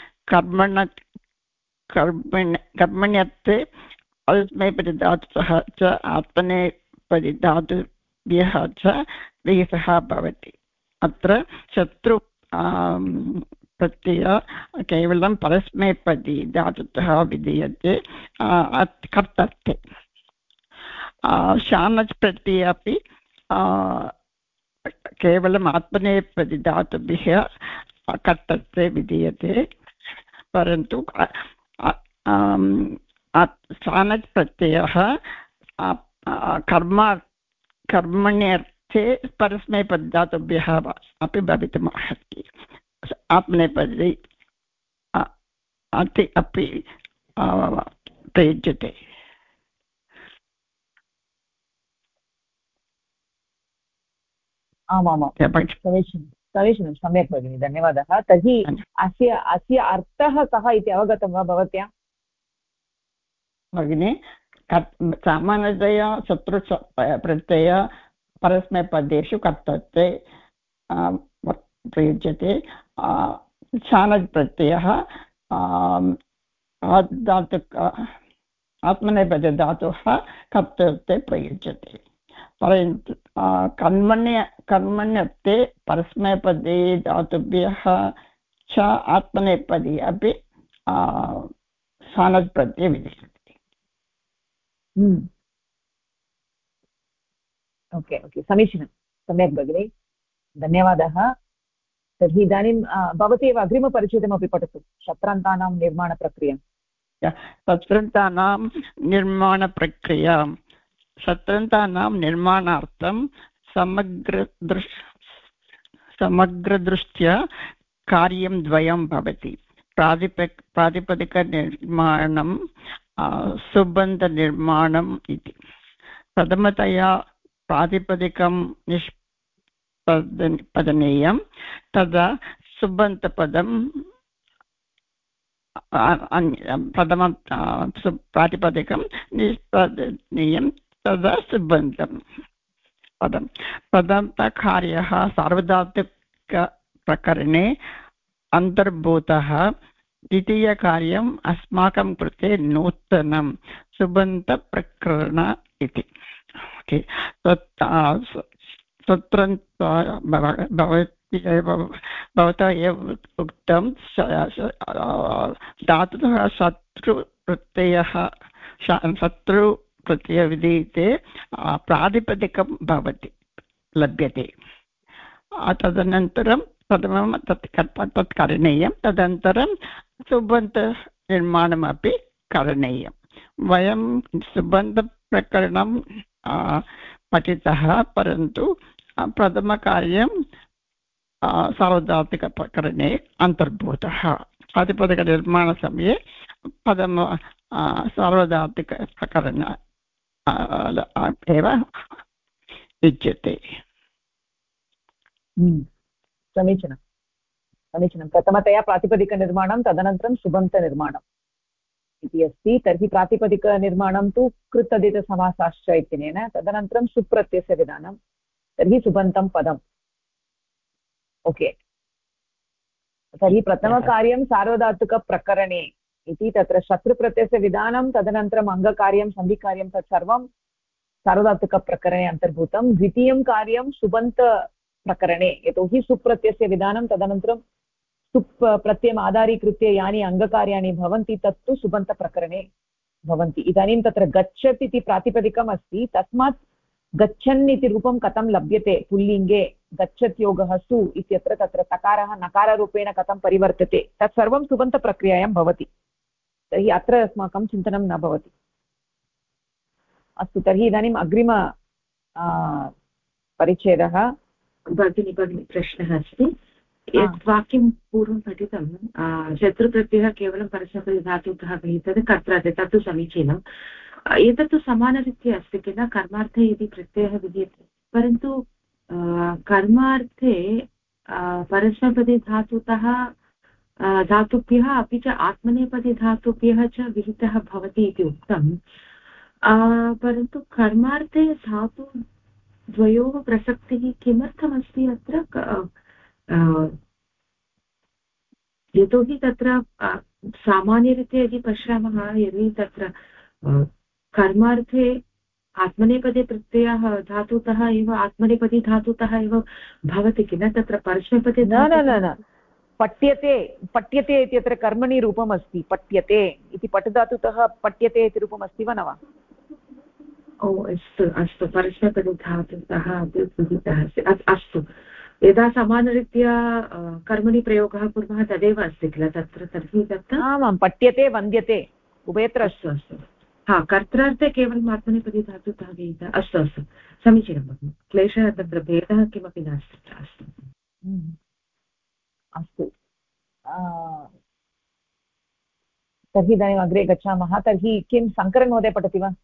कर्मण्यत्वे परस्मैपदिधातुः च आत्मनेपदिधातुभ्यः च विहितः भवति। अत्र शत्रु प्रत्यय केवलं परस्मैपदी धातुतः विधीयते कर्तृत्वे। शानच् प्रत्यय अपि केवलम् आत्मनेपदी धातुभ्यः कर्तृत्वे विधीयते, परन्तु शानच् प्रत्ययः कर्मण्यर्थे परस्मैपदधातुभ्यः अपि भवितुमर्हति। आत्मनेपदी अपि प्रयुज्यते। आमामां समीचीनं सम्यक् भगिनि, धन्यवादः। तर्हि अस्य अर्थः कः इति अवगतं वा भवत्या? भगिनि, सामान्यतया शत्रु प्रत्यय परस्मैपदेषु कर्तृत्वे प्रयुज्यते। शानच् प्रत्ययः आत्मनेपदधातुः कर्तृत्वे प्रयुज्यते, परन्तु कर्मण्यर्थे परस्मैपदे धातुभ्यः च आत्मनेपदी अपि शानच् प्रत्यये विद्यते। ओके ओके, समीचीनं, सम्यक् भगिनि, धन्यवादः। तर्हि इदानीं भवती एव अग्रिमपरिच्छेदमपि पठतु, शत्रान्तानां निर्माणप्रक्रिया। शत्रन्तानां निर्माणप्रक्रिया। शत्रन्तानां निर्माणार्थं समग्रदृष्ट्या कार्यं द्वयं भवति। प्रातिपदिकनिर्माणं सुबन्धनिर्माणम् इति। प्रथमतया प्रातिपदिकं निष्पदनीयं, तदा सुबन्तपदं प्रथमं प्रातिपदिकं निष्पदनीयं, तदा सुबन्तं पदं। प्रथमकार्यः सार्वधातुकप्रकरणे अन्तर्भूतः। द्वितीयकार्यम् अस्माकं कृते नूतनं सुबन्तप्रकरण इति। ओके, भवता एव उक्तं धातुतः शत्रुप्रत्यय विधीयते, प्रातिपदिकं भवति लभ्यते। तदनन्तरं प्रथमं तत् करणीयं, तदनन्तरं सुबन्तनिर्माणमपि करणीयं। वयं सुबन्तप्रकरणं पठितः, परन्तु प्रथमकार्यं सार्वधातुकप्रकरणे अन्तर्भूतः। प्रातिपदिकनिर्माणसमये प्रथम सार्वधातुकप्रकरण एव युज्यते। समीचीनं समीचीनं। प्रथमतया प्रातिपदिकनिर्माणं, तदनन्तरं सुबन्तनिर्माणम् इति अस्ति। तर्हि प्रातिपदिकनिर्माणं तु कृतदितसमासाश्च इत्यनेन, तदनन्तरं सुप्रत्ययस्य विधानं, तर्हि सुबन्तं पदम्। ओके, तर्हि प्रथमकार्यं सार्वधातुकप्रकरणे इति, तत्र शत्रुप्रत्ययस्य विधानं, तदनन्तरम् अङ्गकार्यं, सन्धिकार्यं, तत्सर्वं सार्वधातुकप्रकरणे अन्तर्भूतं। द्वितीयं कार्यं सुबन्तप्रकरणे, यतोहि सुप्रत्ययस्य विधानं, तदनन्तरं सुप् प्रत्ययम् आधारीकृत्य यानि अङ्गकार्याणि भवन्ति तत्तु सुबन्तप्रकरणे भवन्ति। इदानीं तत्र गच्छत् इति प्रातिपदिकम् अस्ति, तस्मात् गच्छन् इति रूपं कथं लभ्यते पुल्लिङ्गे? गच्छत् योगः सु इत्यत्र तत्र तकारः नकाररूपेण कथं परिवर्तते, तत्सर्वं सुबन्तप्रक्रियायां भवति। तर्हि अत्र अस्माकं चिन्तनं न भवति। अस्तु, तर्हि इदानीम् अग्रिम परिच्छेदः भगिनी प्रश्नः अस्ति। यत् वाक्यं पूर्वं पठितं शत्रुप्रत्ययः केवलं परस्मैपदधातुतः गृहीतः कर्त्रार्थे तत्तु समीचीनम्। एतत्तु समानरीत्या अस्ति किल, कर्मार्थे यदि प्रत्ययः विद्यते, परन्तु कर्मार्थे परस्मैपदे धातुतः धातुभ्यः अपि च आत्मनेपदे धातुभ्यः च विहितः भवति इति उक्तं, परन्तु कर्मार्थे धातु द्वयोः प्रसक्तिः किमर्थमस्ति अत्र? यतोहि तत्र सामान्यरीत्या यदि पश्यामः, यदि तत्र कर्मार्थे आत्मनेपदे प्रत्ययः धातुतः एव आत्मनेपदी धातुतः एव भवति किल, तत्र परस्मैपदे न पठ्यते पठ्यते इत्यत्र कर्मणि रूपम् अस्ति। पठ्यते इति पठधातुतः पठ्यते इति रूपम् अस्ति वा न वा? ओ अस्तु अस्तु, परस्मैपदे धातुतः विहितः अस्ति। अस्तु, यदा समानरीत्या कर्मणि प्रयोगः कुर्मः तदेव अस्ति किल तत्र, तर्हि तत्र आमां पठ्यते वन्द्यते उभयत्र। अस्तु अस्तु, हा, कर्त्रार्थे केवलम् आत्मनेपदी धातुतः विहितः। अस्तु अस्तु, समीचीनं भगिनि, क्लेशः तत्र भेदः किमपि नास्ति। अस्तु अस्तु, तर्हि इदानीम् अग्रे गच्छामः। तर्हि किं शङ्करन् महोदय पठति वा?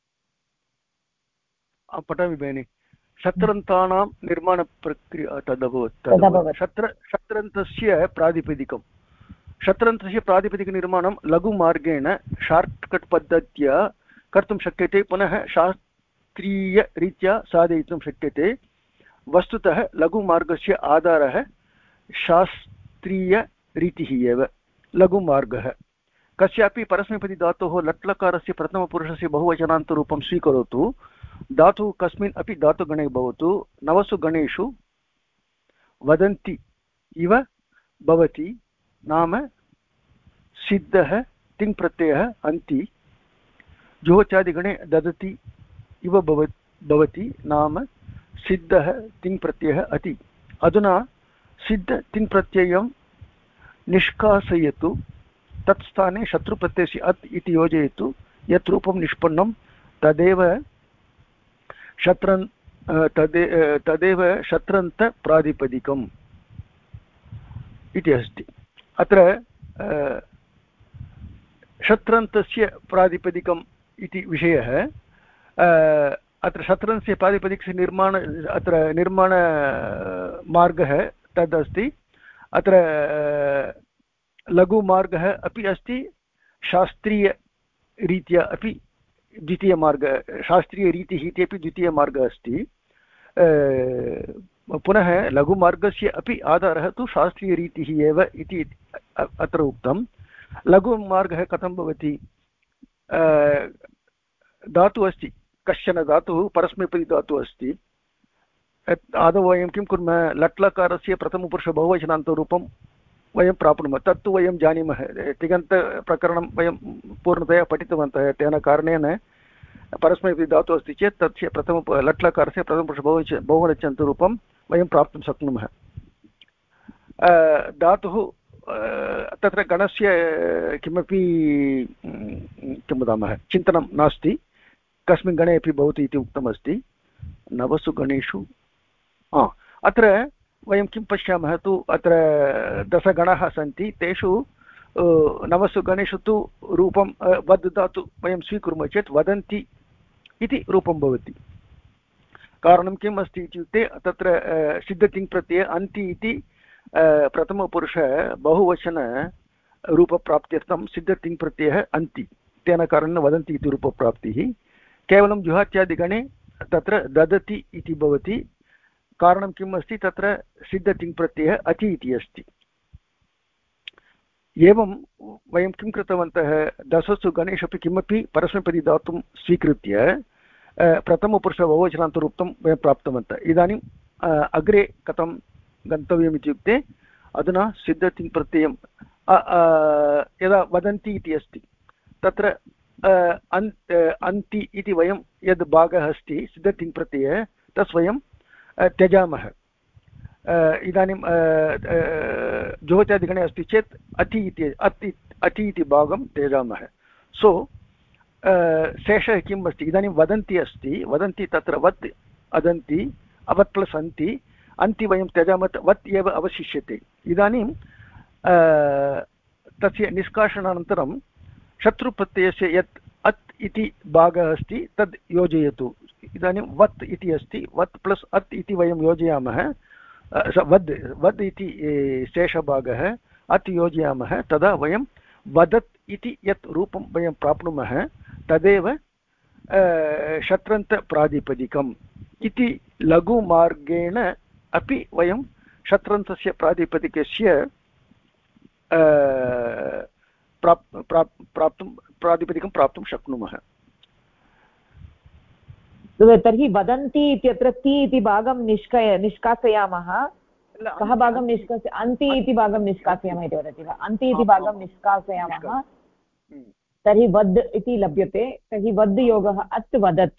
पठामि भगिनि। शत्रन्तानां निर्माणप्रक्रिया तदभवत्। शत्रन्तस्य प्रातिपदिकं, शत्रन्तस्य प्रातिपदिकनिर्माणं लघुमार्गेण शार्ट्कट् पद्धत्या कर्तुं शक्यते, पुनः शास्त्रीयरीत्या साधयितुं शक्यते। वस्तुतः लघुमार्गस्य आधारः शास्त्रीयरीतिः एव। लघुमार्गः कस्यापि परस्मैपदी धातोः लट्लकारस्य प्रथमपुरुषस्य बहुवचनान्तरूपं स्वीकरोतु। धातुः कस्मिन् अपि धातुगणे भवतु। नवसु गणेषु वदन्ति इव भवति नाम सिद्धः तिङ्प्रत्ययः अन्ति। जुहोत्यादिगणे ददति इव भवति नाम सिद्धः तिङ्प्रत्ययः अति। अधुना सिद्ध तिङ्प्रत्ययं निष्कासयतु, तत्स्थाने शत्रुप्रत्ययस्य अत् इति योजयतु। यत् रूपं निष्पन्नं तदेव शत्रन्तप्रातिपदिकम् इति अस्ति। अत्र शत्रन्तस्य प्रातिपदिकम् इति विषयः, अत्र शत्रन्तस्य प्रातिपदिकस्य अत्र निर्माणमार्गः तदस्ति। अत्र लघुमार्गः अपि अस्ति, शास्त्रीयरीत्या अपि द्वितीयमार्गः, शास्त्रीयरीतिः इत्यपि द्वितीयमार्गः अस्ति। पुनः लघुमार्गस्य अपि आधारः तु शास्त्रीयरीतिः एव इति अत्र उक्तं। लघुमार्गः कथं भवति? धातुः अस्ति, कश्चन धातुः परस्मैपदी धातुः अस्ति। आदौ वयं किं कुर्मः? लट्लकारस्य प्रथमपुरुषबहुवचनान्तरूपं वयं प्राप्नुमः। तत्तु वयं जानीमः, तिङन्तप्रकरणं वयं पूर्णतया पठितवन्तः। तेन कारणेन परस्मैपदी धातुः अस्ति चेत् तस्य लट्लकारस्य प्रथमपुरुषबहुवचनान्तरूपं वयं प्राप्तुं शक्नुमः। धातुः तत्र गणस्य किमपि किं वदामः चिन्तनं नास्ति, कस्मिन् गणे अपि भवति इति उक्तमस्ति। नवसु गणेषु अत्र वयं किं पश्यामः तु, अत्र दशगणाः सन्ति, तेषु नवसु गणेषु तु रूपं वद् धातु वयं स्वीकुर्मः चेत् वदन्ति इति रूपं भवति। कारणं किम् अस्ति इत्युक्ते तत्र सिद्धतिङ्प्रत्यये अन्ति इति प्रथमपुरुष बहुवचनरूपप्राप्त्यर्थं सिद्धतिङ्प्रत्ययः अन्ति, तेन कारणेन वदन्ति इति रूपप्राप्तिः। केवलं जुहात्यादिगणे तत्र ददति इति भवति। कारणं किम् अस्ति? तत्र सिद्धतिङ्प्रत्ययः अति इति अस्ति। एवं वयं किं कृतवन्तः? दशसु गणेषु अपि किमपि परस्मैपदी धातुं स्वीकृत्य प्रथमपुरुषबहुवचनान्तरूपं वयं प्राप्तवन्तः। इदानीम् अग्रे कथं गन्तव्यम् इत्युक्ते, अधुना सिद्धतिङ्प्रत्ययं यदा वदन्ति इति अस्ति तत्र अन्ति इति वयं यद् भागः अस्ति सिद्धतिङ्प्रत्यये तस् वयं त्यजामः। इदानीं जुहोत्यादिगणे अस्ति चेत् अति इति भागं त्यजामः। सो शेषः किम् अस्ति? इदानीं वदन्ति अस्ति, वदन्ति तत्र वत् अदन्ति, अवत् प्लस् अन्ति, अन्ति वयं त्यजामः वत् एव अवशिष्यते। इदानीं तस्य निष्कासनानन्तरं शत्रुप्रत्ययस्य यत् अत् इति भागः अस्ति तद् योजयतु। इदानीं वत् इति अस्ति, वत् प्लस् अत् इति वयं योजयामः, वद् इति शेषभागः अत् योजयामः, तदा वयं वदत् इति यत् रूपं वयं प्राप्नुमः तदेव शत्रन्तप्रातिपदिकम् इति लघुमार्गेण अपि वयं शत्रन्तस्य प्रातिपदिकस्य प्रातिपदिकं प्राप्तुं शक्नुमः। तर्हि वदन्ति इत्यत्र ति इति भागं निष्कासयामः। कः भागं अन्ति इति भागं निष्कासयामः इति वदति वा? अन्ति इति भागं निष्कासयामः, तर्हि वद् इति लभ्यते। तर्हि वद् योगः अत् वदत्।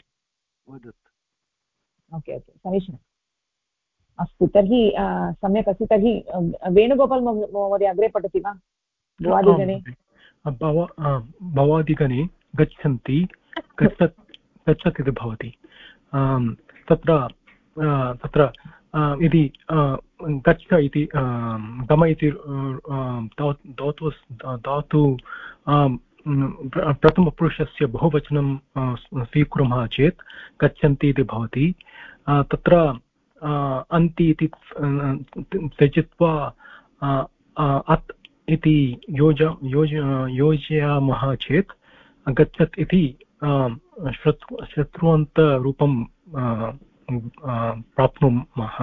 ओके ओके, समीचीनम्। अस्तु, तर्हि सम्यक् अस्ति। तर्हि वेणुगोपाल् महोदय अग्रे पठति वा? भवादिगणे भवादिगणे गच्छन्ति गच्छत् इति भवति। तत्र यदि गच्छ इति गम इति धातु प्रथमपुरुषस्य बहुवचनं स्वीकुर्मः चेत् गच्छन्ति इति भवति। तत्र अन्ति इति त्यजित्वा अत् इति योजयामः चेत् गच्छत् इति शत्रुवन्तरूपं प्राप्नुमः।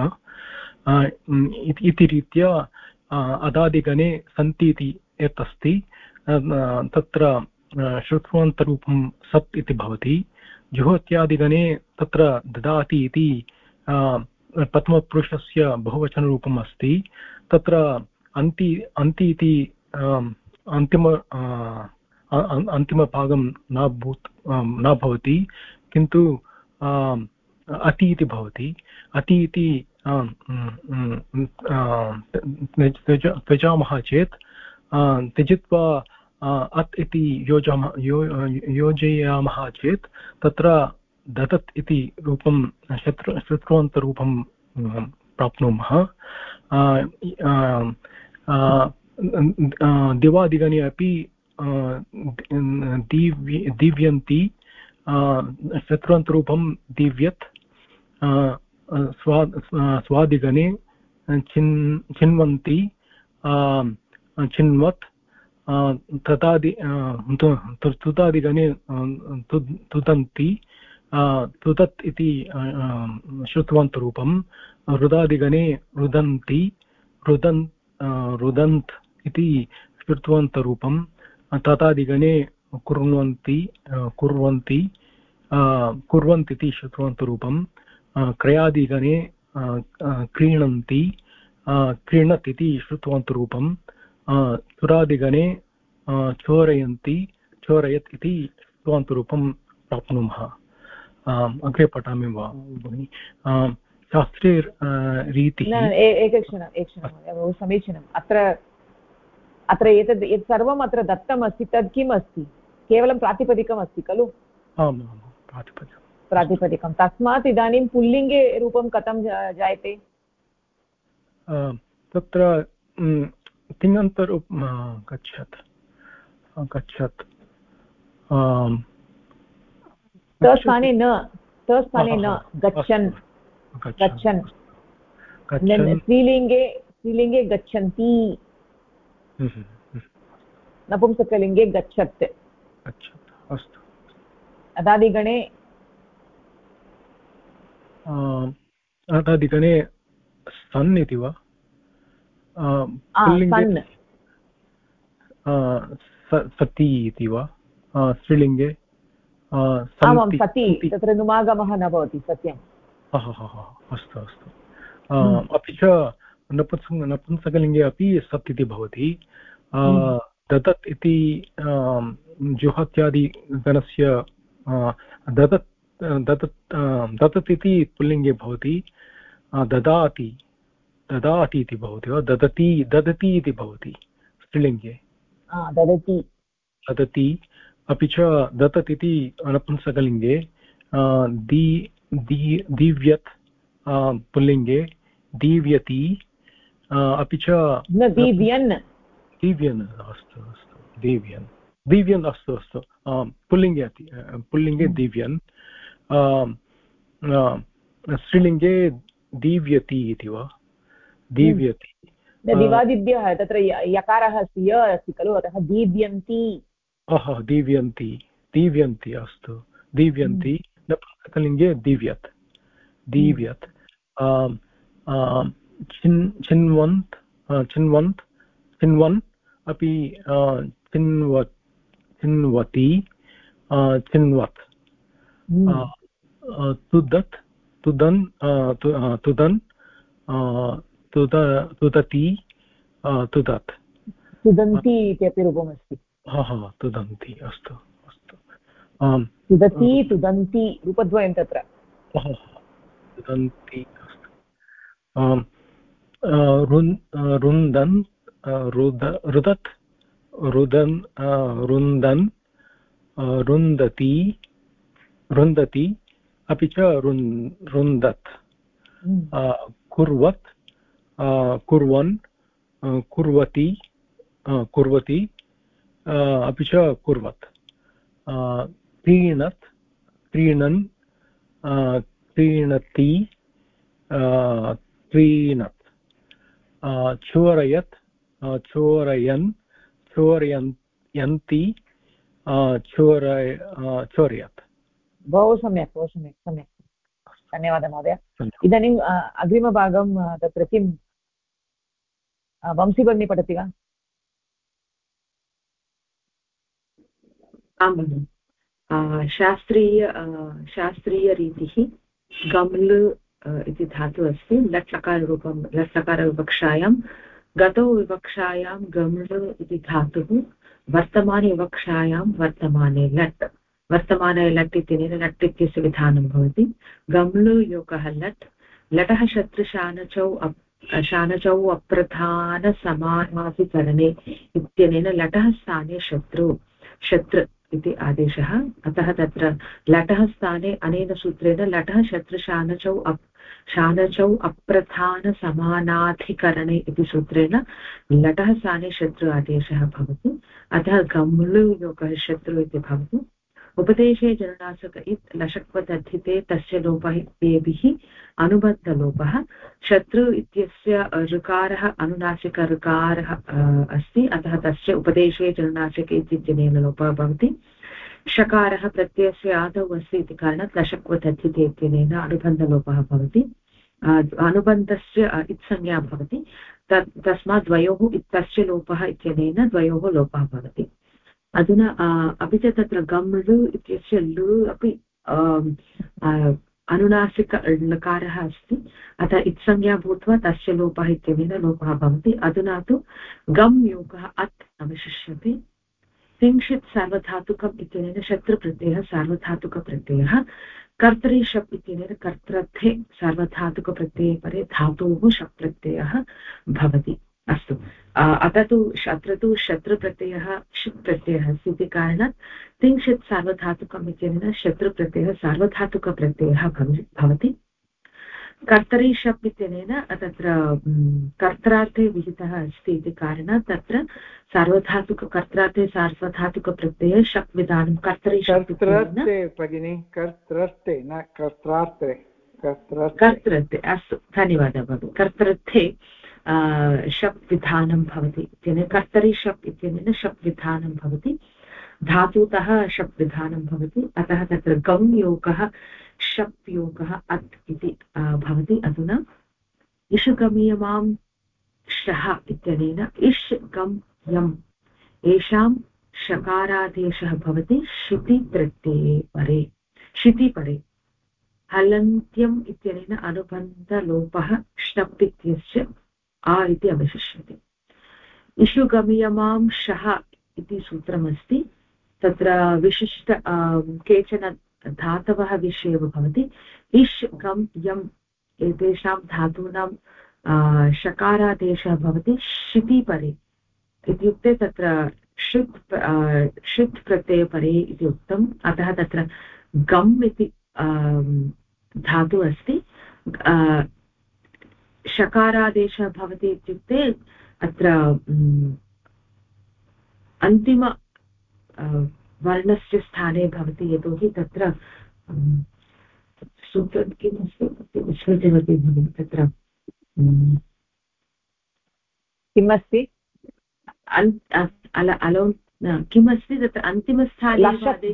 इति रीत्या अदादिगणे सन्ति इति यत् अस्ति तत्र शत्रुवन्तरूपं सत् इति भवति। जुहोत्यादिगणे तत्र ददाति इति प्रथमपुरुषस्य बहुवचनरूपम् अस्ति। तत्र अन्ति इति अन्तिमभागं न भवति, किन्तु अति इति भवति। अति इति त्यजामः चेत् त्यजित्वा अत् इति योजयामः चेत् तत्र ददत् इति रूपं शत्रुवन्तरूपं प्राप्नुमः। दिवादिगणे अपि दीव्यन्ति शत्रुवन्तरूपं दीव्यत्। स्वादिगणे छिन्वन्ति छिन्वत्। तुदादिगणे तुदन्ति तुदत् इति श्रुतवन्तरूपं। रुदादिगणे रुदन्ति रुदन्त् इति श्रुतवन्तरूपं। ततादिगणे कुर्वन्ति इति श्रुतवन्तरूपं। क्रयादिगणे क्रीणन्ति क्रीणत् इति श्रुतवन्तरूपं। चुरादिगणे चोरयन्ति चोरयत् इति श्रुतवन्तरूपं प्राप्नुमः। अग्रे पठामि वा भगिनि? शास्त्रे रीतिः एकक्षणं बहु समीचीनम्। अत्र एतद् यत् सर्वम् अत्र दत्तमस्ति तद् किम् अस्ति? केवलं प्रातिपदिकम् अस्ति खलु? आम् प्रातिपदिकं। तस्मात् इदानीं पुल्लिङ्गे रूपं कथं जायते? तत्र तिङन्तरू गच्छत् तस्थाने न गच्छन्। स्त्रीलिङ्गे गच्छन्ति, नपुंसकलिङ्गे गच्छत्। अस्तु। अदादिगणे सन् इति वा? सति इति वा? स्त्रीलिङ्गे आमां सति, तत्र नुमागमः न भवति, सत्यम्। अस्तु। अपि च नपुंसकलिङ्गे अपि सत् इति भवति। ददत् इति जुहत्यादिगणस्य ददत् इति पुल्लिङ्गे भवति। ददाति इति भवति वा? ददति इति भवति स्त्रीलिङ्गे। ददति। अपि च दत्तत् इति नपुंसकलिङ्गे। दीव्यत् पुल्लिङ्गे। दीव्यति अपि च न दीव्यन् दीव्यन् अस्तु अस्तु दीव्यन् दीव्यन् अस्तु अस्तु पुल्लिङ्गे दीव्यन् स्त्रीलिङ्गे दीव्यति इति वा दीव्यति दिवादिभ्यः तत्र यकारः अस्ति य अस्ति खलु अतः दीव्यन्ति दीव्यन्ति दीव्यन्ति अस्तु दीव्यन्ति नपुंसकलिङ्गे दीव्यत् दीव्यत् चिन्वन्त् चिन्वन्त् चिन्वन् अपि चिन्वत् चिन्वति चिन्वत् तुदत् तुदन् तुदन् तुदति तुदत् तुदन्ति इत्यपि रूपमस्ति तुदन्ति अस्तु अस्तु तुदति तुदन्ति रूपद्वयं तत्र तुदन्ति अस्तु रुन्दन् रुदत् रुदन् रुन्दन् रुन्दति रुन्दति अपि च रुन्दत् कुर्वत् कुर्वन् कुर्वति कुर्वति अपि च कुर्वत् क्रीणत् क्रीणन् क्रीणति क्रीणत् चोरयत् चोरयन् चोरयन्ति चोरयत् बहु सम्यक् सम्यक् धन्यवादः महोदय इदानीम् अग्रिमभागं तत्र किं वंशी भगिनी पठति वा आम् भगिनि शास्त्रीयरीतिः गम्ल इति धातुः अस्ति लट्लकाररूपं लट्लकारविवक्षायां गतौ विवक्षायां गम्ल इति धातुः वर्तमाने विवक्षायां वर्तमाने लट् वर्तमाने लट् इत्यनेन लट् इत्यस्य विधानं भवति गम्ल योगः लट् लटः शानचौ अप्रधानसमानाधिकरणे इत्यनेन लटः स्थाने शत्रु इति आदेशः अतः तत्र लटः स्थाने अनेन सूत्रेण लटः शानचौ अप्रधानसमानाधिकरणे इति सूत्रेण लटः स्थाने शत्रु आदेशः भवति अतः गम्लु योगः शत्रु इति भवति उपदेशे जननासक इत् लशक्वदधिते तस्य लोपः इत्येभिः अनुबद्धलोपः शत्रु इत्यस्य ऋकारः अनुनासिक ऋकारः अस्ति अतः तस्य उपदेशे जननासिक इत्यनेन लोपः भवति शकारः प्रत्ययस्य आदौ अस्ति इति कारणात् लशक्वदधिते इत्यनेन अनुबन्धलोपः भवति अनुबन्धस्य इत्संज्ञा भवति तस्मात् द्वयोः इत्यस्य लोपः इत्यनेन द्वयोः लोपः भवति अधुना अपि च तत्र गम्लु इत्यस्य लु अपि अनुनासिक लकारः अस्ति अतः इत्संज्ञा भूत्वा तस्य लोपः इत्यनेन लोपः भवति अधुना तु गम् योगः अत् अवशिष्यते तिंशित् सार्वधातुकम् इत्यनेन शत्रुप्रत्ययः सार्वधातुकप्रत्ययः कर्तरि शप् इत्यनेन कर्तृर्थे सार्वधातुकप्रत्यये परे धातोः शप् प्रत्ययः भवति अस्तु अतः तु शत्रुप्रत्ययः षित् प्रत्ययः अस्ति इति कारणात् तिंशित् सार्वधातुकम् इत्यनेन शत्रुप्रत्ययः सार्वधातुकप्रत्ययः भवति कर्तरि शप् इत्यनेन तत्र कर्त्रार्थे विहितः अस्ति इति कारणात् तत्र कर्त्रार्थे सार्वधातुकप्रत्यये शप् विधानं कर्तरि शप् कर्तृर्थे अस्तु धन्यवादः भगिनि कर्तृर्थे शप् विधानं भवति इत्यनेन कर्तरि शप् इत्यनेन शप् विधानं भवति धातुतः शप् विधानं भवति अतः तत्र गम् योगः शप् योगः अत् इति भवति अधुना इषुगमीयमां शः इत्यनेन इष् गम् यम् येषां शकारादेशः भवति शिति परे हलन्त्यम् इत्यनेन अनुबन्धलोपः ष्टप् इत्यस्य आ इति अवशिष्यते इषुगमीयमां शः इति सूत्रमस्ति तत्र विशिष्ट केचन धातवः विषये भवति इष् गम् यम् एतेषां धातूनां शकारादेशः भवति शितिपरे इत्युक्ते तत्र षित् प्रत्ययपरे इति उक्तम् अतः तत्र गम् इति धातुः अस्ति शकारादेशः भवति इत्युक्ते अत्र अन्तिम वर्णस्य स्थाने भवति, यतोहि तत्र सूत्रं किमस्ति विस्मृतवती भगिनि, तत्र किमस्ति किमस्ति तत्र अन्तिमस्थाने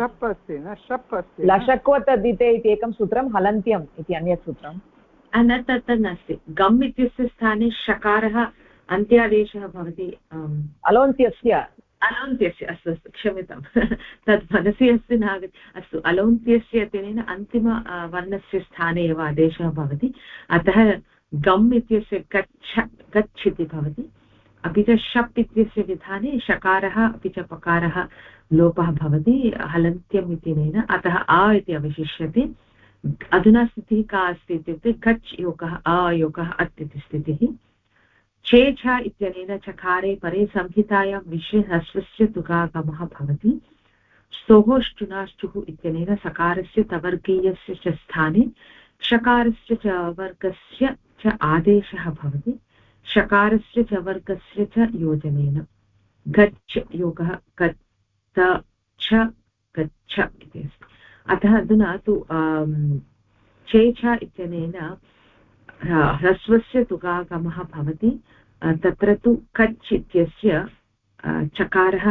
लशक्वतदिते इति एकं सूत्रं, हलन्त्यम् इति अन्यत् सूत्रं न, तत् नास्ति। गम् इत्यस्य स्थाने शकारः अन्त्यादेशः भवति, अलोन्त्यस्य अस्तु अस्तु क्षम्यतां तत् मनसि अस्ति न आगच्छति। अस्तु, अलोन्त्यस्य इत्यनेन अन्तिम वर्णस्य स्थाने एव आदेशः भवति, अतः गम् इत्यस्य गच्छ इति भवति। अपि च शप् इत्यस्य विधाने शकारः अपि च पकारः लोपः भवति हलन्त्यम् इत्यनेन, अतः आ इति अवशिष्यते। अधुना स्थितिः का अस्ति इत्युक्ते गच्छ योगः अयोगः अत् इति स्थितिः। चे छ इत्यनेन चकारे परे संहितायां विषये ह्रस्वस्य तुकागमः भवति। स्तोः श्चुनाश्चुः इत्यनेन सकारस्य तवर्गीयस्य च स्थाने षकारस्य च वर्गस्य च आदेशः भवति, षकारस्य च वर्गस्य च योजनेन। गच्छ योगः गच्छ इति अस्ति। अतः अधुना तु चे छ इत्यनेन ह्रस्वस्य तुकागमः भवति। तत्र तु कच् इत्यस्य चकारः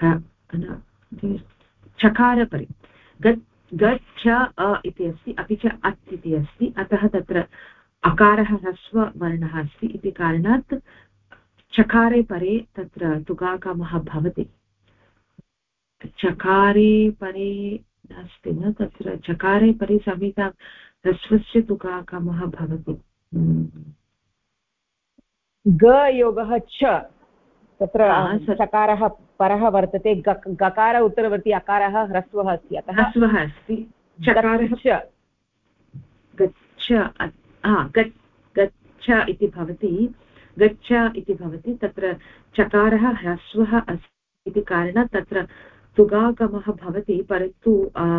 चकारपरि गच्छ इति अस्ति, अपि च अत् इति अस्ति, अतः तत्र अकारः ह्रस्ववर्णः अस्ति इति कारणात् चकारे परे तत्र तुकागमः भवति। चकारे परे नास्ति न, तत्र चकारे परे संहिता ह्रस्वस्य तुकागमः भवति। ग योगः च, तत्र चकारः परः वर्तते, गकार उत्तरवर्ती अकारः ह्रस्वः अस्ति, अतः ह्रस्वः अस्ति। चकारः गच्छ इति भवति, गच्छ इति भवति, तत्र चकारः ह्रस्वः अस्ति इति कारणात् तत्र तुगागमः भवति, परन्तु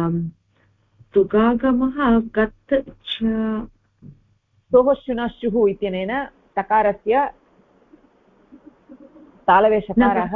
तुगागमः गत् च स्तोः शुनश्चुः इत्यनेन तकारस्य तालव्यषकारः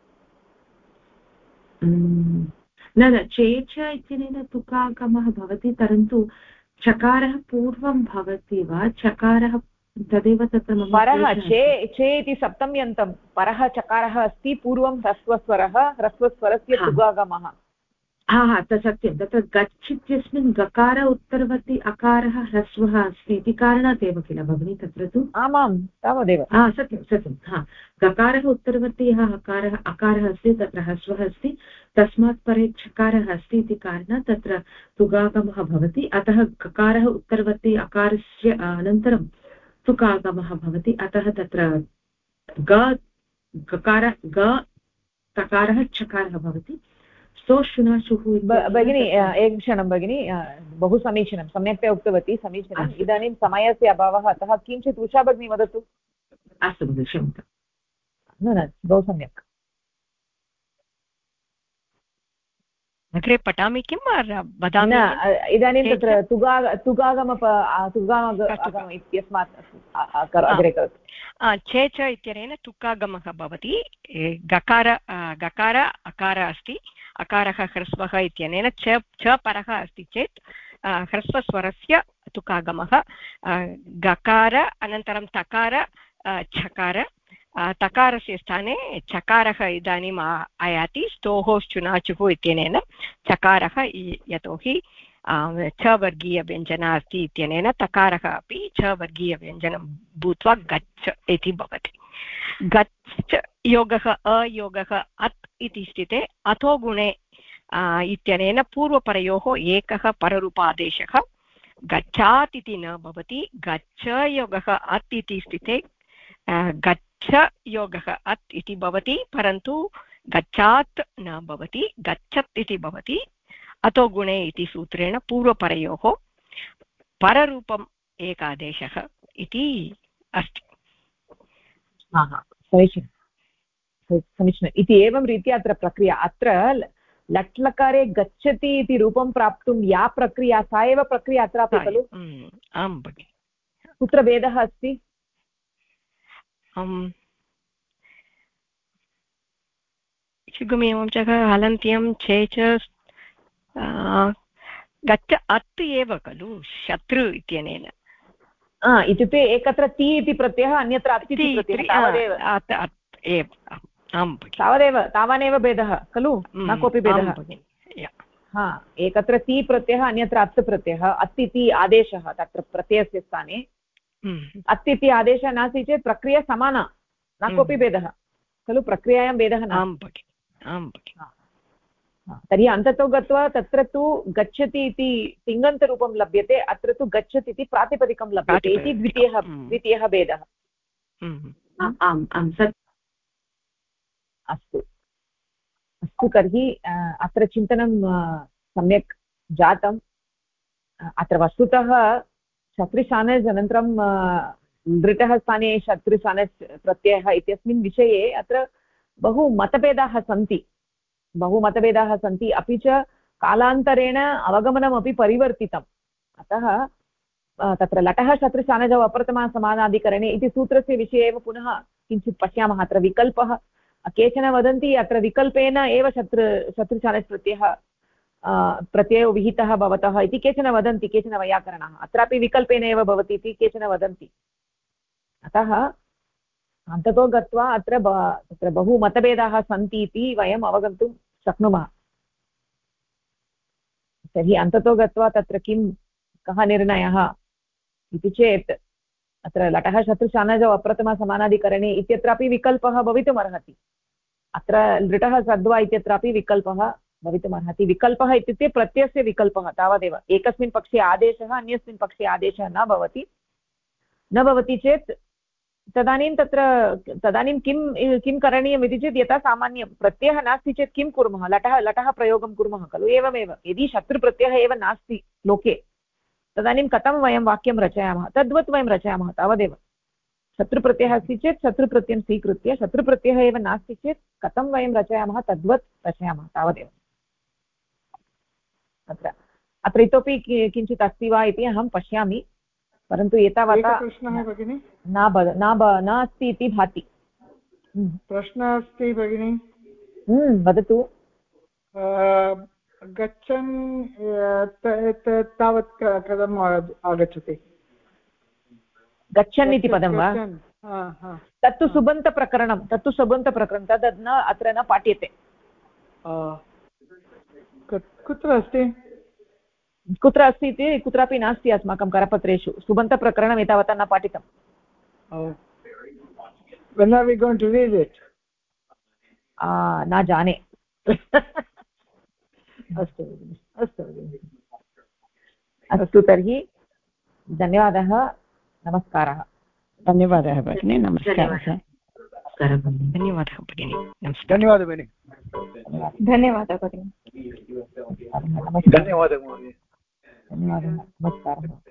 न चे च इत्यनेन तुकागमः भवति, परन्तु चकारः पूर्वं भवति वा, चकारः तदेव तत्र परः चे इति सप्तम्यन्तं परः चकारः अस्ति, पूर्वं ह्रस्वस्वरस्य तुगागमः। तत् सत्यं, तत्र गच्छ इत्यस्मिन् गकार उत्तरवर्ती अकारः ह्रस्वः अस्ति इति कारणात् एव किल भगिनि, तत्र तु आमां तावदेव सत्यं गकारः उत्तरवर्ती यः अकारः अस्ति तत्र ह्रस्वः अस्ति, तस्मात् परे चकारः अस्ति इति कारणात् तत्र तुगागमः भवति। अतः गकारः उत्तरवर्ती अकारस्य अनन्तरं तुकागमः भवति, अतः तत्र तकारः चकारः भवति। भगिनी एकं क्षणं भगिनी, बहु समीचीनं, सम्यक्तया उक्तवती, समीचीनम्। इदानीं समयस्य अभावः, अतः किञ्चित् उषा भगिनी वदतु। अस्तु भगिनि, क्षम्यतां। न बहु सम्यक्। अग्रे पठामि किं वदामि? इदानीं तत्र तुगागम इत्यस्मात् अग्रे करोतु। चे च इत्यनेन तुकागमः भवति। गकार अकार अस्ति, अकारः ह्रस्वः इत्यनेन च परः अस्ति चेत् ह्रस्वस्वरस्य तुकागमः। गकार अनन्तरं तकार छकार, तकारस्य स्थाने चकारः इदानीम् आयाति। स्तोः श्चुनाचुः इत्यनेन चकारः, यतोहि च वर्गीयव्यञ्जना अस्ति इत्यनेन तकारः अपि च वर्गीयव्यञ्जनं भूत्वा गच्छ इति भवति। गच्छ योगः अयोगः अत् इति स्थिते अथो गुणे इत्यनेन पूर्वपरयोः एकः पररूपादेशः गच्छात् इति न भवति। गच्छ योगः अत् इति स्थिते गच्छ योगः अत् इति भवति, परन्तु गच्छात् न भवति, गच्छत् इति भवति। अतो गुणे इति सूत्रेण पूर्वपरयोः पररूपम् एकादेशः इति अस्ति। समीचीनम्। इति एवं रीत्या अत्र प्रक्रिया, अत्र लट्लकारे गच्छति इति रूपं प्राप्तुं या प्रक्रिया, सा एव प्रक्रिया अत्रापि खलु? आं भगिनि। कुत्र भेदः अस्ति? इषुगुमेवं च हलन्त्यं छे च गच्छ अत् एव खलु शत्रु इत्यनेन इत्युक्ते एकत्र ति इति प्रत्ययः अन्यत्र अत् इति प्रत्ययः तावदेव तावानेव भेदः खलु न कोऽपि भेदः हा एकत्र ति प्रत्ययः अन्यत्र अत् प्रत्ययः अत् इति आदेशः तत्र प्रत्ययस्य स्थाने अत् इति आदेशः नास्ति चेत् प्रक्रिया समाना न कोऽपि भेदः खलु प्रक्रियायां भेदः न तर्हि अन्ततो गत्वा तत्र तु गच्छति इति तिङन्तरूपं लभ्यते अत्र तु गच्छति इति प्रातिपदिकं लभ्यते इति द्वितीयः भेदः अस्तु अस्तु तर्हि अत्र चिन्तनं सम्यक् जातम् अत्र वस्तुतः शत्रुशानज् अनन्तरं लृटः स्थाने शत्रुशानज् प्रत्ययः इत्यस्मिन् विषये अत्र बहु मतभेदाः सन्ति अपि च कालान्तरेण अवगमनमपि परिवर्तितम् अतः तत्र लटः शत्रुशानजौ अप्रथमसमानाधिकरणे इति सूत्रस्य विषये एव पुनः किञ्चित् पश्यामः अत्र विकल्पः केचन वदन्ति अत्र विकल्पेन एव शत्रुशानज् प्रत्ययो विहितः भवतः इति केचन वदन्ति केचन वैयाकरणाः अत्रापि विकल्पेन एव भवति इति केचन वदन्ति अतः अन्ततो गत्वा अत्र तत्र बहु मतभेदाः सन्ति इति वयम् अवगन्तुं शक्नुमः तर्हि अन्ततो गत्वा तत्र कः निर्णयः इति चेत् अत्र लटः शत्रुशानजौ अप्रथमसमानाधिकरणे इत्यत्रापि विकल्पः भवितुमर्हति अत्र लृटः सद्वा इत्यत्रापि विकल्पः भवितुमर्हति विकल्पः इत्युक्ते प्रत्ययस्य विकल्पः तावदेव एकस्मिन् पक्षे आदेशः अन्यस्मिन् पक्षे आदेशः न भवति चेत् तदानीं किं करणीयम् इति चेत् यथा सामान्यं प्रत्ययः नास्ति चेत् किं कुर्मः लटः प्रयोगं कुर्मः खलु एवमेव यदि शत्रुप्रत्ययः एव नास्ति लोके तदानीं कथं वयं वाक्यं रचयामः तद्वत् वयं रचयामः तावदेव शत्रुप्रत्ययः अस्ति चेत् शत्रुप्रत्ययं स्वीकृत्य शत्रुप्रत्ययः एव नास्ति चेत् कथं वयं रचयामः तद्वत् रचयामः तावदेव अत्र इतोपि किञ्चित् अस्ति वा इति अहं पश्यामि परन्तु एतावता न अस्ति इति भाति प्रश्नः अस्ति भगिनि वदतु गच्छन् तावत् कथम् आगच्छति गच्छन् इति पदं वा तत्तु सुबन्तप्रकरणं तद् न अत्र न पाठ्यते कुत्र अस्ति इति कुत्रापि नास्ति अस्माकं करपत्रेषु सुबन्तप्रकरणम् एतावता न पाठितम् when are we going to read it न जाने अस्तु तर्हि धन्यवादः नमस्कारः धन्यवादः भगिनी नमस्कारः धन्यवादः भगिनी धन्यवादः भगिनी धन्यवादः भगिनी धन्यवादः नमस्कारः